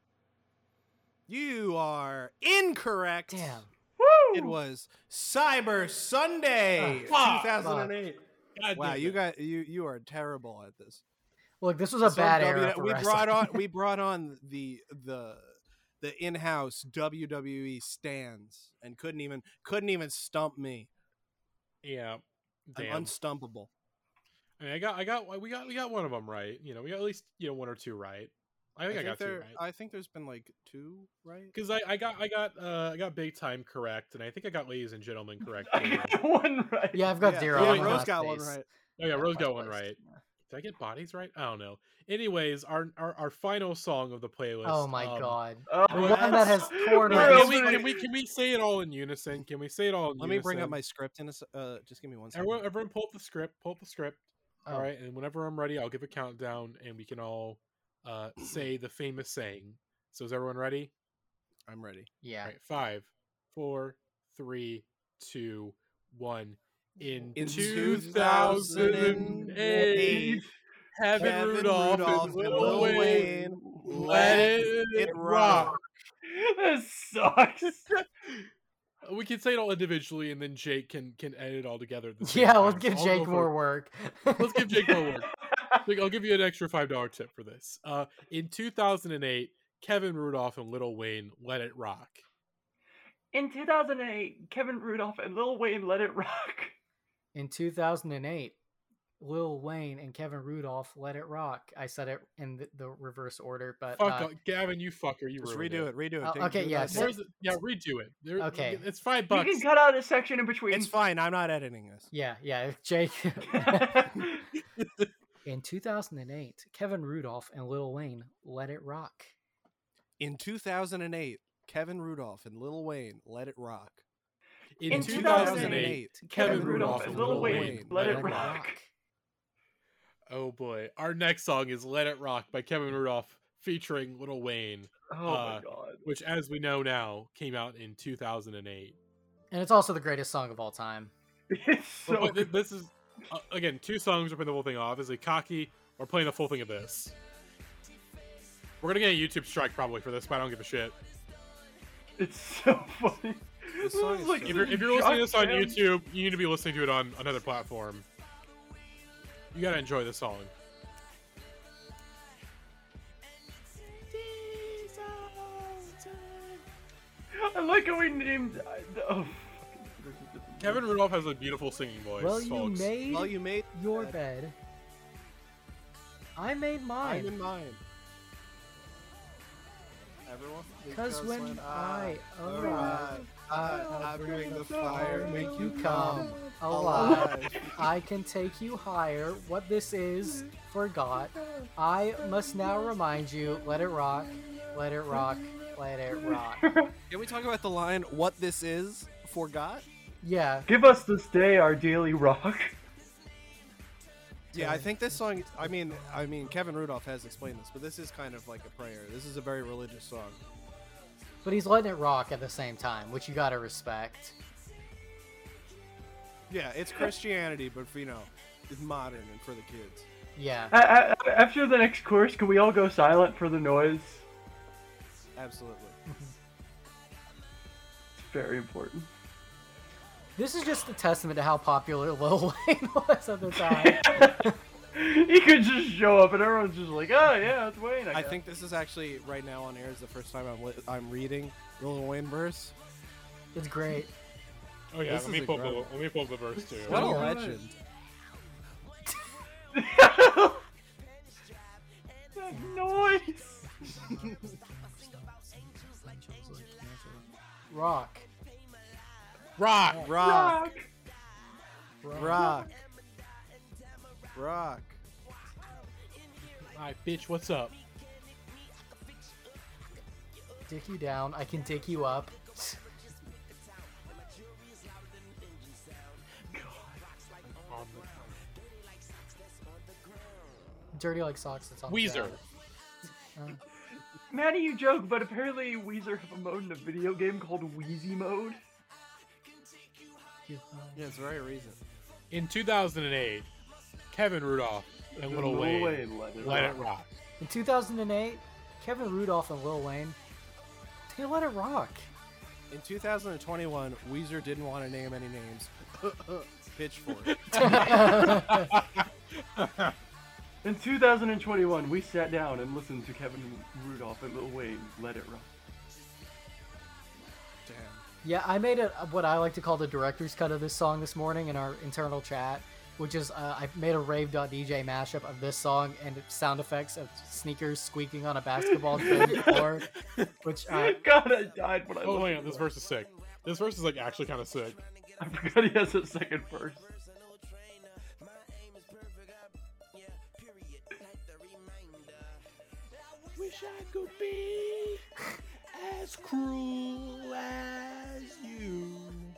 You are incorrect. Damn. Woo! It was Cyber Sunday, Ah, fuck. two thousand eight. God wow. damn You it. got you. You are terrible at this. Look, this was a So bad W- era for we wrestling. brought on we brought on the the the in-house W W E stands and couldn't even couldn't even stump me. Yeah. I'm Damn. unstumpable. I mean, I got, I got, we got, we got one of them right. You know, we got at least, you know, one or two right. I think I, got two there, right. I think there's been like two right. Because I, I got, I got, uh, I got big time correct, and I think I got ladies and gentlemen correct. I too. got one right. Yeah, I've got Yeah. zero. Yeah, I'm in Rose last got one place. right. Oh yeah, Rose first got one place. right. Did I get bodies right? I don't know. Anyways, our our, our final song of the playlist. Oh my um, god. Oh, The one that has torn We're my- Can over we, it. can we can we say it all in unison? Can we say it all in Let unison? me bring up my script in a. s- Uh, just give me one second. Everyone, everyone, pull up the script. Pull up the script. All Oh. right, and whenever I'm ready, I'll give a countdown, and we can all uh, say the famous saying. So is everyone ready? I'm ready. Yeah. All right, five, four, three, two, one. In, In two thousand eight, Kevin, Kevin Rudolph, Rudolph and and Lil Lil Wayne, Wayne let it, it rock. rock. This sucks. We can say it all individually, and then Jake can can edit it all together. At the same Yeah, time. let's give So I'll Jake go for- more work. Let's give Jake more work. Jake, I'll give you an extra five dollar tip for this. Uh, in two thousand eight, Kevin Rudolph and Lil Wayne, Let It Rock. In two thousand eight, Kevin Rudolph and Lil Wayne Let It Rock. In two thousand eight, Lil Wayne and Kevin Rudolph Let It Rock. I said it in the, the reverse order, but Fuck, uh, off. Gavin, you fucker, you Just ruined redo it. Redo it. Oh, Take- okay, do yeah, that so- again. Where's the, yeah, redo it. There, Okay. It's five You bucks. can cut out a section in between. It's fine. I'm not editing this. yeah, yeah, Jake. In two thousand eight, Kevin Rudolph and Lil Wayne Let It Rock. In two thousand eight, Kevin Rudolph and Lil Wayne Let It Rock. In, In two thousand eight, two thousand eight, Kevin, Kevin Rudolph Rudolph and and Lil Lil Wayne, Wayne, Let It Rock. Oh boy, our next song is "Let It Rock" by Kevin Rudolph featuring Lil Wayne, Oh Uh, my god. which, as we know now, came out in two thousand eight. And it's also the greatest song of all time. It's so But th- this is uh, again two songs. We're playing the whole thing off. Is it cocky? We're playing the full thing of this. We're gonna get a YouTube strike probably for this, but I don't give a shit. It's so funny. This This song is is like so- If you're if you're listening to this on Jock Jam. YouTube, you need to be listening to it on another platform. You gotta enjoy this song. I like how we named. Oh, Kevin Rudolph has a beautiful singing voice. Well, you folks. made Well, you made your that. bed. I made I'm mine. in mine. Everyone? Because when I arrive, arrive, I, I bring the fire, make make you you come come alive. alive. I can take you higher. What this is, forgot. I must now remind you. Let it rock. Let it rock. Let it rock. Can we talk about the line, what this is, forgot? Yeah. Give us this day our daily rock. Yeah, I think this song, I mean, I mean, Kevin Rudolph has explained this, but this is kind of like a prayer. This is a very religious song. But he's letting it rock at the same time, which you gotta respect. Yeah, it's Christianity, but for, you know, it's modern and for the kids. Yeah. A- a- After the next course, can we all go silent for the noise? Absolutely. It's very important. This is just a testament to how popular Lil Wayne was at the time. He could just show up and everyone's just like, oh yeah, it's Wayne. I, I guess." think this is actually, right now on air, is the first time I'm, li- I'm reading Lil Wayne verse. It's great. Oh yeah, This let me is pull up the, incredible. let me pull up the verse too. What a Oh, legend. That noise. Rock. Rock. Rock. Rock. Rock. Rock. Hi, bitch. What's up? Dick you down. I can dick you up. Um, Dirty like socks. That's on Weezer. Uh, Maddie, you joke, but apparently Weezer have a mode in a video game called Wheezy Mode. you- uh, Yeah, it's very recent. In two thousand eight, Kevin Rudolph and Lil Wayne let it Let rock. It Rock. In two thousand eight, Kevin Rudolph and Lil Wayne, they let it rock. In two thousand twenty-one, Weezer didn't want to name any names. Pitchfork. In two thousand twenty-one, we sat down and listened to Kevin Rudolph and Lil Wayne Let It Rock. Damn. Yeah, I made a what I like to call the director's cut of this song this morning in our internal chat, which is uh, I made a rave.dj mashup of this song and sound effects of sneakers squeaking on a basketball court floor, which uh, God, I died when I Oh, listened hang on. to This that. verse is sick. This verse is like actually kind of sick. I forgot he has a second verse. Wish I could be as cruel as you.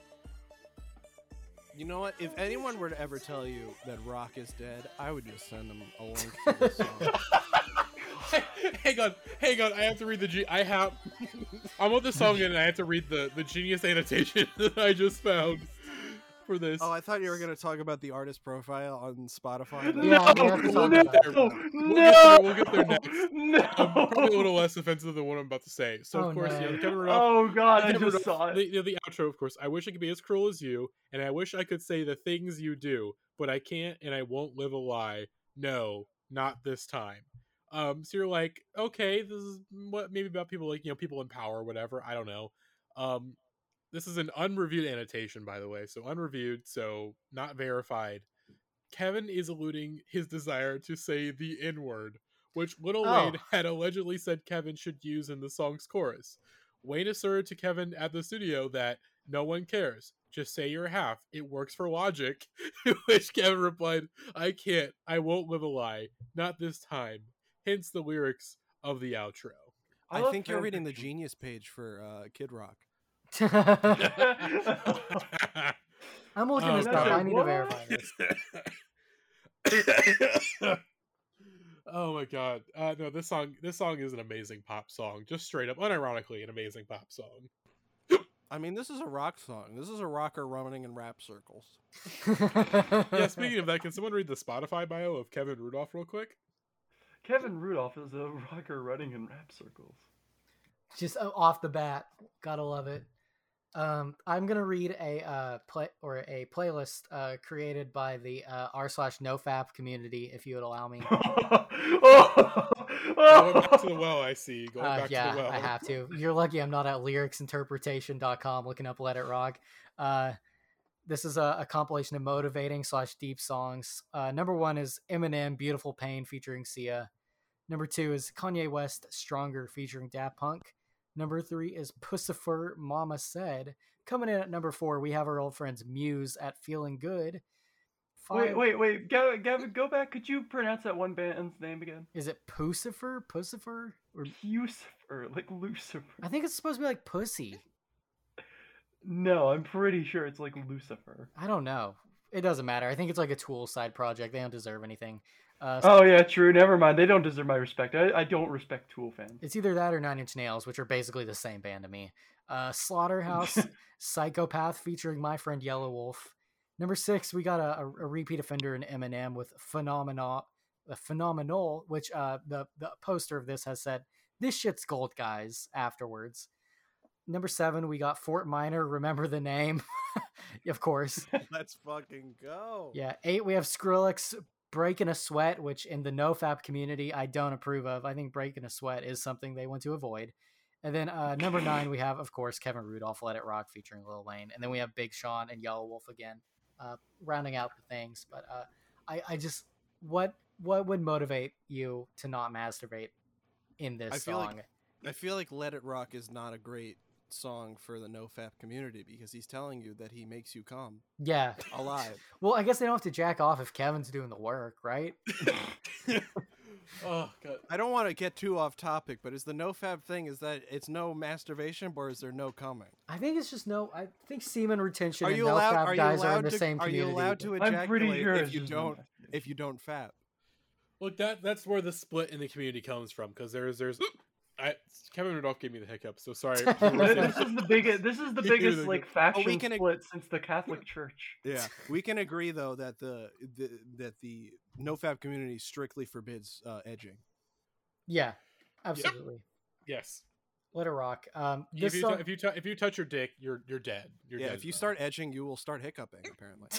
You know what? If anyone were to ever tell you that Rock is dead, I would just send them a link to this song. hang on, hang on. I have to read the G. I have. I'm on the song and I have to read the the genius annotation that I just found for this. Oh, I thought you were going to talk about the artist profile on Spotify. Yeah, we have to talk no, about it. no, We'll no, get there- we'll get there next. No. Um, probably a little less offensive than what I'm about to say. So Oh, of course, no. you know, Kevin Rudolph. Oh God, I Kevin just Rudolph- saw it. The, you know, the outro, of course. I wish I could be as cruel as you, and I wish I could say the things you do, but I can't, and I won't live a lie. No, not this time. Um, so you're like, okay, this is what maybe about people like you know people in power, or whatever. I don't know. Um, this is an unreviewed annotation, by the way, so unreviewed, so not verified. Kevin is alluding his desire to say the N word, which Lil Oh. Wayne had allegedly said Kevin should use in the song's chorus. Wayne asserted to Kevin at the studio that no one cares. Just say your half. It works for logic. Which Kevin replied, I can't. I won't live a lie. Not this time. Hence the lyrics of the outro. I love think you're fan reading the fiction. Genius page for uh, Kid Rock. I'm looking Oh, this God. up. I need to What? verify this. Oh my god. Uh, no, this song this song is an amazing pop song. Just straight up, unironically, an amazing pop song. I mean, this is a rock song. This is a rocker running in rap circles. Yeah, speaking of that, can someone read the Spotify bio of Kevin Rudolph real quick? Kevin Rudolph is a rocker running in rap circles. Just uh, off the bat, gotta love it. Um, I'm gonna read a uh, play or a playlist uh, created by the uh, r slash nofap community, if you would allow me. Going back to the well, I see. Going Uh, back yeah, to the well. I have to. You're lucky I'm not at lyrics interpretation dot com looking up Let It Rock. Uh, this is a, a compilation of motivating slash deep songs. Uh, number one is Eminem, Beautiful Pain featuring Sia. Number two is Kanye West, Stronger featuring Daft Punk. Number three is Pussifer, Mama Said. Coming in at number four, we have our old friends Muse at Feeling Good. Wait, Five- wait, wait. Gavin, Gavin, go back. Could you pronounce that one band's name again? Is it Pussifer? Pussifer? Or Lucifer, like Lucifer. I think it's supposed to be like Pussy. No, I'm pretty sure it's like Lucifer. I don't know. It doesn't matter. I think it's like a Tool side project. They don't deserve anything. Uh, Oh yeah, true. Never mind. They don't deserve my respect. I, I don't respect Tool fans. It's either that or Nine Inch Nails, which are basically the same band to me. Uh, Slaughterhouse, Psychopath featuring my friend Yellow Wolf. Number six, we got a, a, a repeat offender in Eminem with Phenomenal, uh, Phenomenal, which uh, the, the poster of this has said, this shit's gold, guys, afterwards. Number seven, we got Fort Minor, Remember the Name, of course. Let's fucking go. Yeah, eight, we have Skrillex, Breaking a Sweat, which in the NoFap community, I don't approve of. I think Breaking a Sweat is something they want to avoid. And then uh, number nine, we have, of course, Kevin Rudolph, Let It Rock, featuring Lil Wayne. And then we have Big Sean and Yellow Wolf again, uh, rounding out the things. But uh, I, I just, what what would motivate you to not masturbate in this I feel song? like I feel like "Let It Rock" is not a great song for the NoFap community because he's telling you that he makes you come Yeah. alive. Well, I guess they don't have to jack off if Kevin's doing the work, right? Oh god. I don't want to get too off topic, but is the NoFap thing is that it's no masturbation or is there no coming? I think it's just no. I think semen retention Are and you no allowed? fap Are you guys are in allowed the to? same Are you community. allowed to I'm pretty ejaculate sure if it's you just don't? no If you don't fap? Look, that that's where the split in the community comes from because there's there's I Kevin Rudolph gave me the hiccup, so sorry. This is the biggest. This is the You're biggest the- like Oh, faction we can- split since the Catholic Church. Yeah, we can agree though that the, the that the NoFap community strictly forbids uh, edging. Yeah, absolutely. Yes. Let it rock. Um, If this you song. tou- if you tou- if you touch your dick, you're you're dead. You're yeah, dead if you now. start edging, you will start hiccuping. Apparently.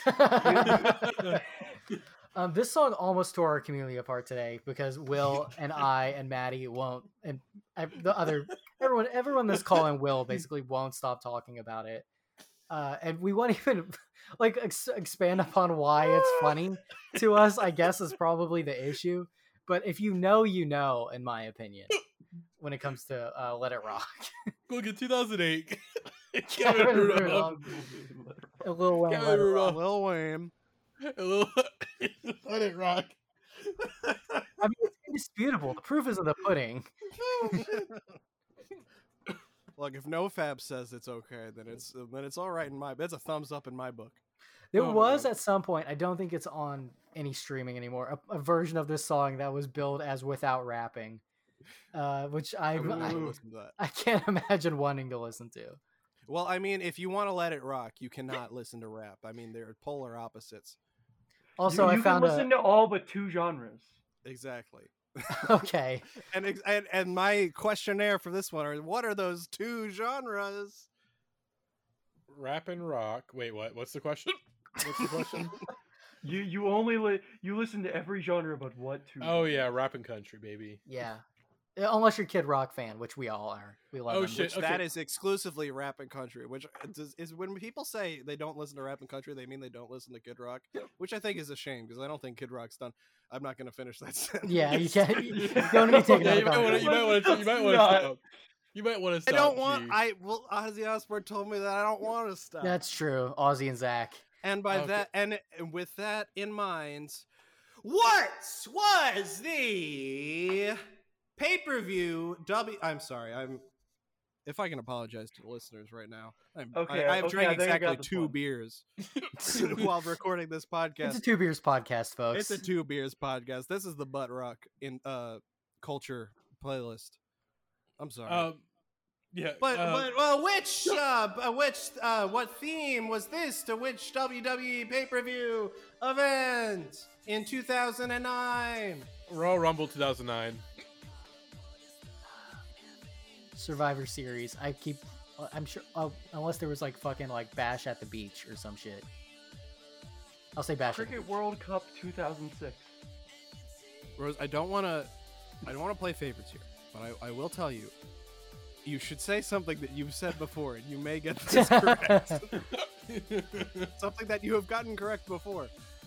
um, this song almost tore our community apart today because Will and I and Maddie won't, and ev- the other everyone everyone that's calling Will basically won't stop talking about it. Uh, and we won't even like ex- expand upon why it's funny to us. I guess is probably the issue. But if you know, you know, in my opinion, when it comes to uh, Let It Rock, Look at two thousand eight. Kevin Kevin Rudolph. Rudolph. a little Wayne Kevin Let It Rock. Rudolph. Lil Wayne. A little- Let it rock. I mean, it's indisputable. The proof is in the pudding. Look, if NoFap says it's okay, then it's then it's all right in my. That's a thumbs up in my book. There Oh, was man. at some point, I don't think it's on any streaming anymore, a, a version of this song that was billed as without rapping, uh, which I, I would I, listen to that. I can't imagine wanting to listen to. Well, I mean, if you want to let it rock, you cannot listen to rap. I mean, they're polar opposites. Also, you, I you found can a listen to all but two genres. Exactly. okay. And, ex- and and my questionnaire for this one are: what are those two genres? Rap and rock. Wait, what? What's the question? What's the question? You you only li- you listen to every genre but what two? Oh yeah, rap and country, baby. Yeah. Uh, Unless you're Kid Rock fan, which we all are. We love Oh, him. shit. Which okay. that is exclusively rap and country. Which does, is when people say they don't listen to rap and country, they mean they don't listen to Kid Rock, which I think is a shame because I don't think Kid Rock's done. I'm not going to finish that sentence. Yeah, you can't. You don't need to take Yeah, you another might want to. You might want to. You might want to Not. stop. You might want to I stop. don't want. G. I well, Ozzy Osbourne told me that I don't want to stop. That's true. Ozzy and Zach. And by Okay. that, and, and with that in mind, what was the pay-per-view W? I'm sorry. I'm. If I can apologize to the listeners right now, I'm, Okay, I, I've okay, drank I think I exactly got this two one. beers while recording this podcast. It's a Two Beers podcast, folks. It's a two beers podcast. This is the butt rock in uh culture playlist. I'm sorry. Um. Yeah. But uh, but well, which uh, uh, which uh, what theme was this to which W W E pay per view event in two thousand nine? Royal Rumble two thousand nine. Survivor Series. I keep. uh, I'm sure. Oh, unless there was like fucking like Bash at the Beach or some shit. I'll say Bash. At the Cricket Beach. World Cup two thousand six. Rose, I don't want to, I don't want to play favorites here, but I, I will tell you, you should say something that you've said before, and you may get this correct. Something that you have gotten correct before.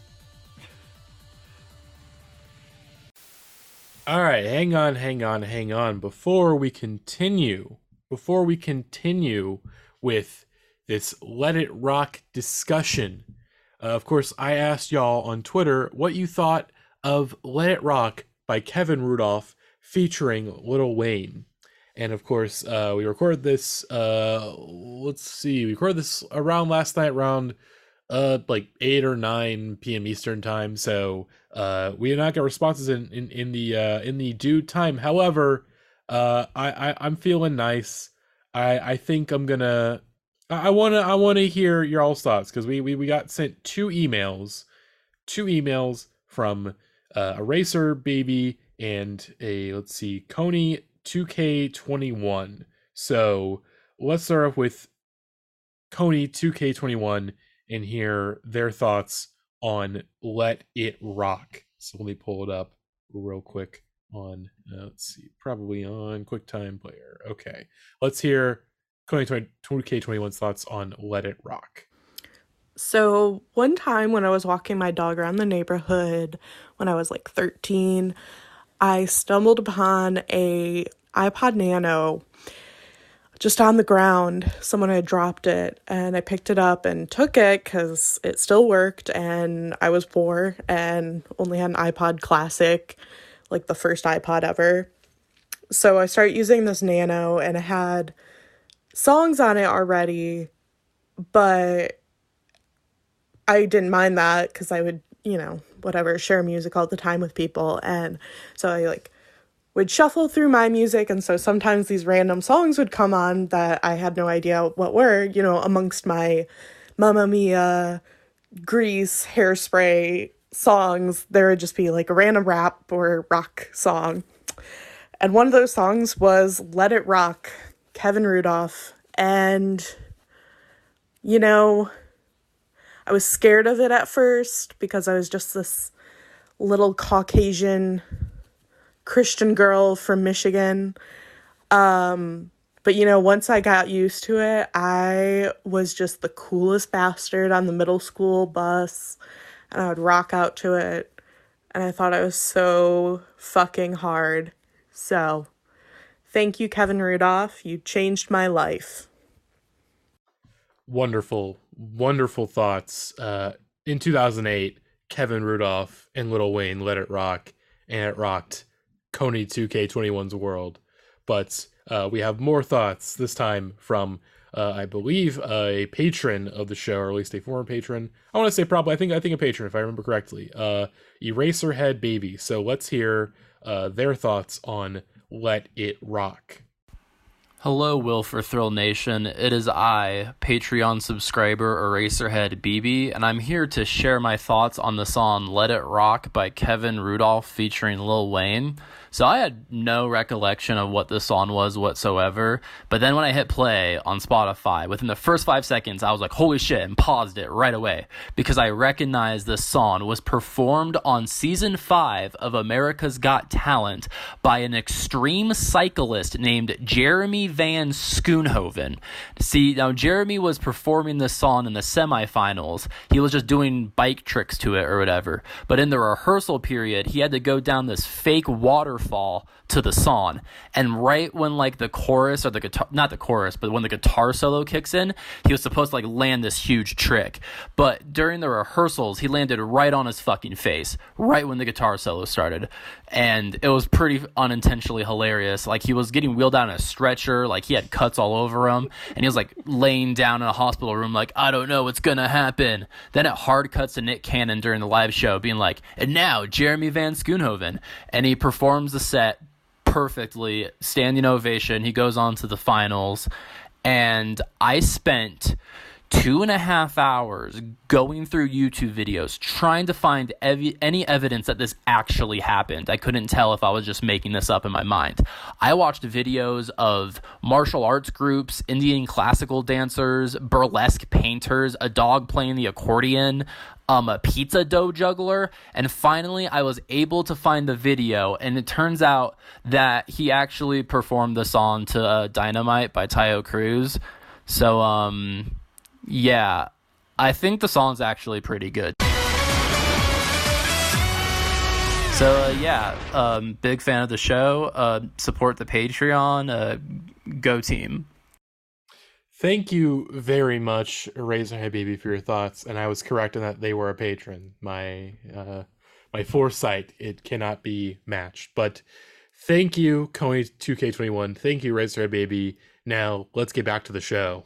All right, hang on, hang on, hang on. Before we continue, before we continue with this Let It Rock discussion, uh, of course, I asked y'all on Twitter what you thought of Let It Rock by Kevin Rudolph featuring Lil Wayne. And of course, uh, we recorded this, uh, let's see, we recorded this around last night, around uh, like eight or nine p.m. Eastern time. So uh, we did not get responses in, in, in the uh, in the due time. However, uh, I, I, I'm feeling nice. I, I think I'm gonna, I want to I want to hear your all's thoughts because we, we, we got sent two emails, two emails from uh, Eraser Baby and a, let's see, Coney two K twenty-one. So let's start off with Coney two K twenty-one and hear their thoughts on Let It Rock. So let me pull it up real quick on, uh, let's see, probably on QuickTime Player. Okay, let's hear Coney two K twenty-one's thoughts on Let It Rock. So one time when I was walking my dog around the neighborhood when I was like thirteen, I stumbled upon a iPod Nano just on the ground. Someone had dropped it, and I picked it up and took it because it still worked, and I was poor and only had an iPod Classic, like the first iPod ever. So I started using this Nano, and it had songs on it already, but I didn't mind that because I would, you know, whatever, share music all the time with people. And so I like would shuffle through my music, and so sometimes these random songs would come on that I had no idea what were, you know, amongst my Mamma Mia, Grease, Hairspray songs. There would just be like a random rap or rock song. And one of those songs was Let It Rock, Kevin Rudolph. And, you know, I was scared of it at first because I was just this little Caucasian Christian girl from Michigan. Um, but, you know, once I got used to it, I was just the coolest bastard on the middle school bus, and I would rock out to it, and I thought I was so fucking hard. So, thank you, Kevin Rudolph. You changed my life. Wonderful, wonderful thoughts. Uh, in two thousand eight, Kevin Rudolph and Lil Wayne Let It Rock, and it rocked Kony two K twenty-one's world. But uh, we have more thoughts, this time from, uh, I believe, uh, a patron of the show, or at least a former patron. I want to say probably, I think I think a patron, if I remember correctly. Uh, Eraserhead Baby. So let's hear uh, their thoughts on Let It Rock. Hello, Will for Thrill Nation. It is I, Patreon subscriber Eraserhead B B, and I'm here to share my thoughts on the song Let It Rock by Kevin Rudolph featuring Lil Wayne. So I had no recollection of what this song was whatsoever, but then when I hit play on Spotify, within the first five seconds, I was like, holy shit, and paused it right away, because I recognized this song was performed on season five of America's Got Talent by an extreme cyclist named Jeremy Van Schoonhoven. See, now Jeremy was performing this song in the semifinals. He was just doing bike tricks to it or whatever, but in the rehearsal period, he had to go down this fake waterfall to the song, and right when like the chorus or the guitar, not the chorus, but when the guitar solo kicks in, he was supposed to like land this huge trick, but during the rehearsals he landed right on his fucking face right when the guitar solo started, and it was pretty unintentionally hilarious. Like, he was getting wheeled out in a stretcher, like he had cuts all over him, and he was like laying down in a hospital room like, I don't know what's gonna happen. Then it hard cuts to Nick Cannon during the live show being like, and now Jeremy Van Schoonhoven, and he performs the set perfectly, standing ovation. He goes on to the finals, and I spent two and a half hours going through YouTube videos trying to find ev- any evidence that this actually happened. I couldn't tell if I was just making this up in my mind. I watched videos of martial arts groups, Indian classical dancers, burlesque painters, a dog playing the accordion, um, a pizza dough juggler, and finally I was able to find the video, and it turns out that he actually performed the song to uh, Dynamite by Taio Cruz. So, um... yeah, I think the song's actually pretty good. So, uh, yeah, um, big fan of the show. Uh, support the Patreon. Uh, go team. Thank you very much, Eraserhead Baby, for your thoughts. And I was correct in that they were a patron. My uh, my foresight, it cannot be matched. But thank you, Kony two K twenty-one. Thank you, Eraserhead Baby. Now, let's get back to the show.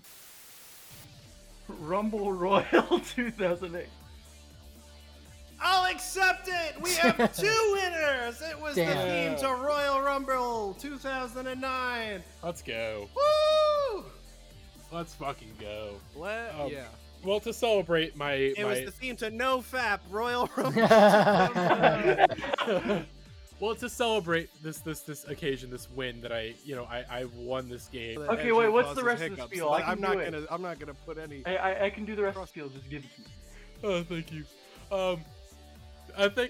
Rumble Royal two thousand eight. I'll accept it! We have two winners! It was Damn. the theme to Royal Rumble two thousand nine. Let's go. Woo! Let's fucking go. Let, Um, yeah. Well, to celebrate my... It my... was the theme to No Fap Royal Rumble. Well, to celebrate this this this occasion, this win that I, you know, I I won this game. Okay, Andrew wait, what's the causes rest of the hiccups. spiel? I can I'm not do it. gonna. I'm not gonna put any. I, I I can do the rest of the spiel. Just give it to me. Oh, thank you. Um, I think.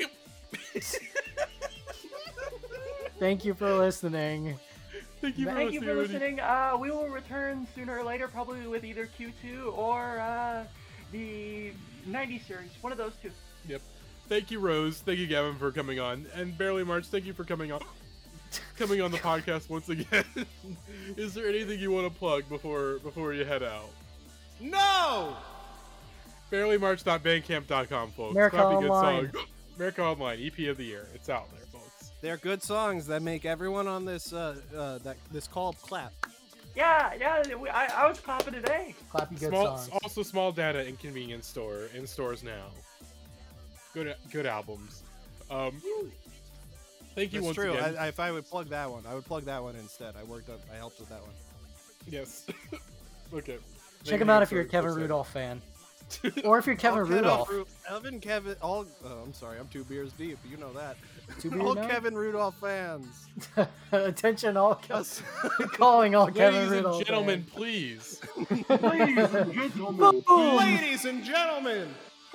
Thank you for listening. Thank you for Thank you for listening. listening. Uh, we will return sooner or later, probably with either Q two or uh, the nineties series. One of those two. Yep. Thank you, Rose. Thank you, Gavin, for coming on. And Barely March, thank you for coming on coming on the podcast once again. Is there anything you want to plug before before you head out? No! barely march dot bandcamp dot com, folks. America Crappy Online. Good song. America Online, E P of the year. It's out there, folks. They're good songs that make everyone on this uh, uh that this call clap. Yeah, yeah. we- I, I was clapping today. Clappy good Small, songs. also, Small Data and Convenience Store in stores now. Good, good albums. Um, thank you That's once true. again. I, I, if I would plug that one, I would plug that one instead. I worked up. I helped with that one. Yes. Okay. Check them out if you're a Kevin Rudolph fan. Or if you're Kevin All Rudolph. Ru- Kevin, Kevin, all. Oh, I'm sorry, I'm two beers deep. You know that. Two beer all now? Kevin Rudolph fans. Attention, all Ke- calling all Kevin Ladies Rudolph. and gentlemen, fans. please. Ladies and gentlemen. Ladies and gentlemen,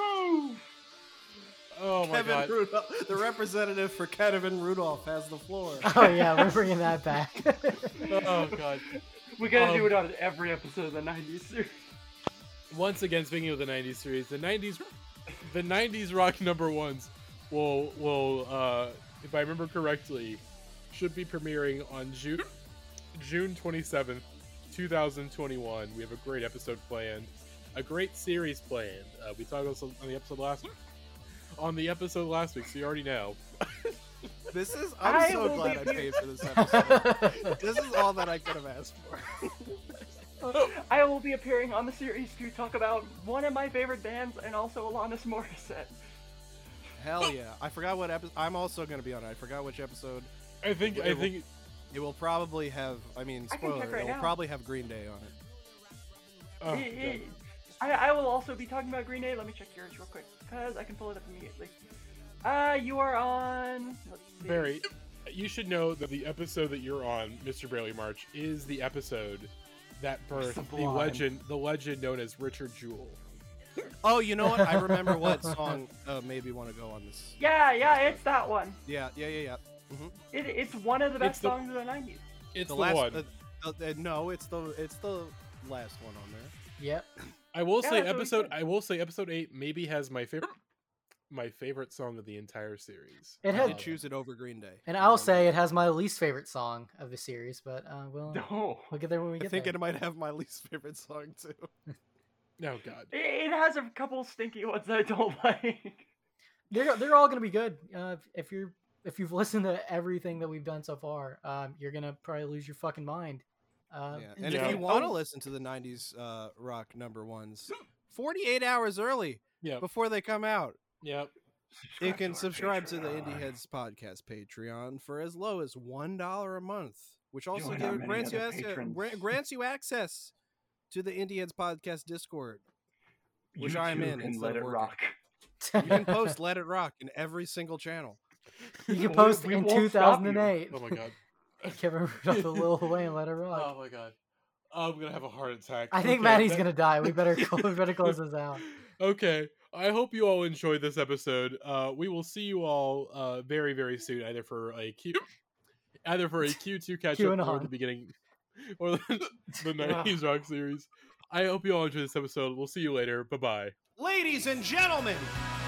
Oh my Kevin god. Rudolph, the representative for Kevin Rudolph, has the floor. Oh yeah, we're bringing that back. Oh god. We gotta Um, do it on every episode of the nineties series. Once again, speaking of the nineties series, the nineties the nineties rock number ones will will uh if I remember correctly, should be premiering on June June twenty-seventh, twenty twenty-one. We have a great episode planned. A great series planned. Uh, we talked about on the episode last on the episode last week, so you already know. This is. I'm I so will glad I be- paid for this episode. This is all that I could have asked for. I will be appearing on the series to talk about one of my favorite bands and also Alanis Morissette. Hell yeah! I forgot what episode. I'm also going to be on it. I forgot which episode. I think It I will- think It will probably have. I mean, I can spoiler. check right it will now. probably have Green Day on it. oh, It- it- I, I will also be talking about Green Day. Let me check yours real quick, because I can pull it up immediately. Uh, you are on... Let's see. Barry, you should know that the episode that you're on, Mister Barely March, is the episode that birthed the Sublime. legend, the legend known as Richard Jewell. Oh, you know what? I remember what song uh, made me want to go on this. Yeah, yeah, it's that one. Yeah, yeah, yeah, yeah. hmm It, it's one of the It's best the- songs of the nineties. It's the, the last. one. Uh, uh, uh, no, it's the it's the last one on there. Yep. I will Yeah, say that's what we episode. said. I will say episode eight maybe has my favorite, my favorite song of the entire series. It I had, did choose it over Green Day. and I'll say it has my least favorite song of the series, but uh, we'll No. we'll get there when we I get think there. it might have my least favorite song too. Oh god. It, it has a couple stinky ones that I don't like. They're they're all gonna be good. Uh, if you're if you've listened to everything that we've done so far, um, you're gonna probably lose your fucking mind. Uh, Yeah. And Yeah. if you want to listen to the nineties uh, rock number ones, forty-eight hours early Yeah. before they come out, Yep. you can to our subscribe to the Patreon. Indie Heads podcast Patreon for as low as one dollar a month, which also Join our give- many grants you other access, patrons. gra- grants you access to the Indie Heads podcast Discord. Which You I'm too in can instead let of it working. rock. You can post "Let It Rock" in every single channel. you can We- post we in won't two stop thousand eight. Oh my god. Kevin Rudolph, the Lil Wayne, Let It Rock. Oh my god. I'm gonna have a heart attack. I think Okay, Maddie's that- gonna die. We better we better close this out. Okay. I hope you all enjoyed this episode. Uh, we will see you all uh, very, very soon, either for a Q, either for a Q two catch up or QAnon. the beginning, or the, the nineties rock series. I hope you all enjoyed this episode. We'll see you later. Bye bye. ladies and gentlemen,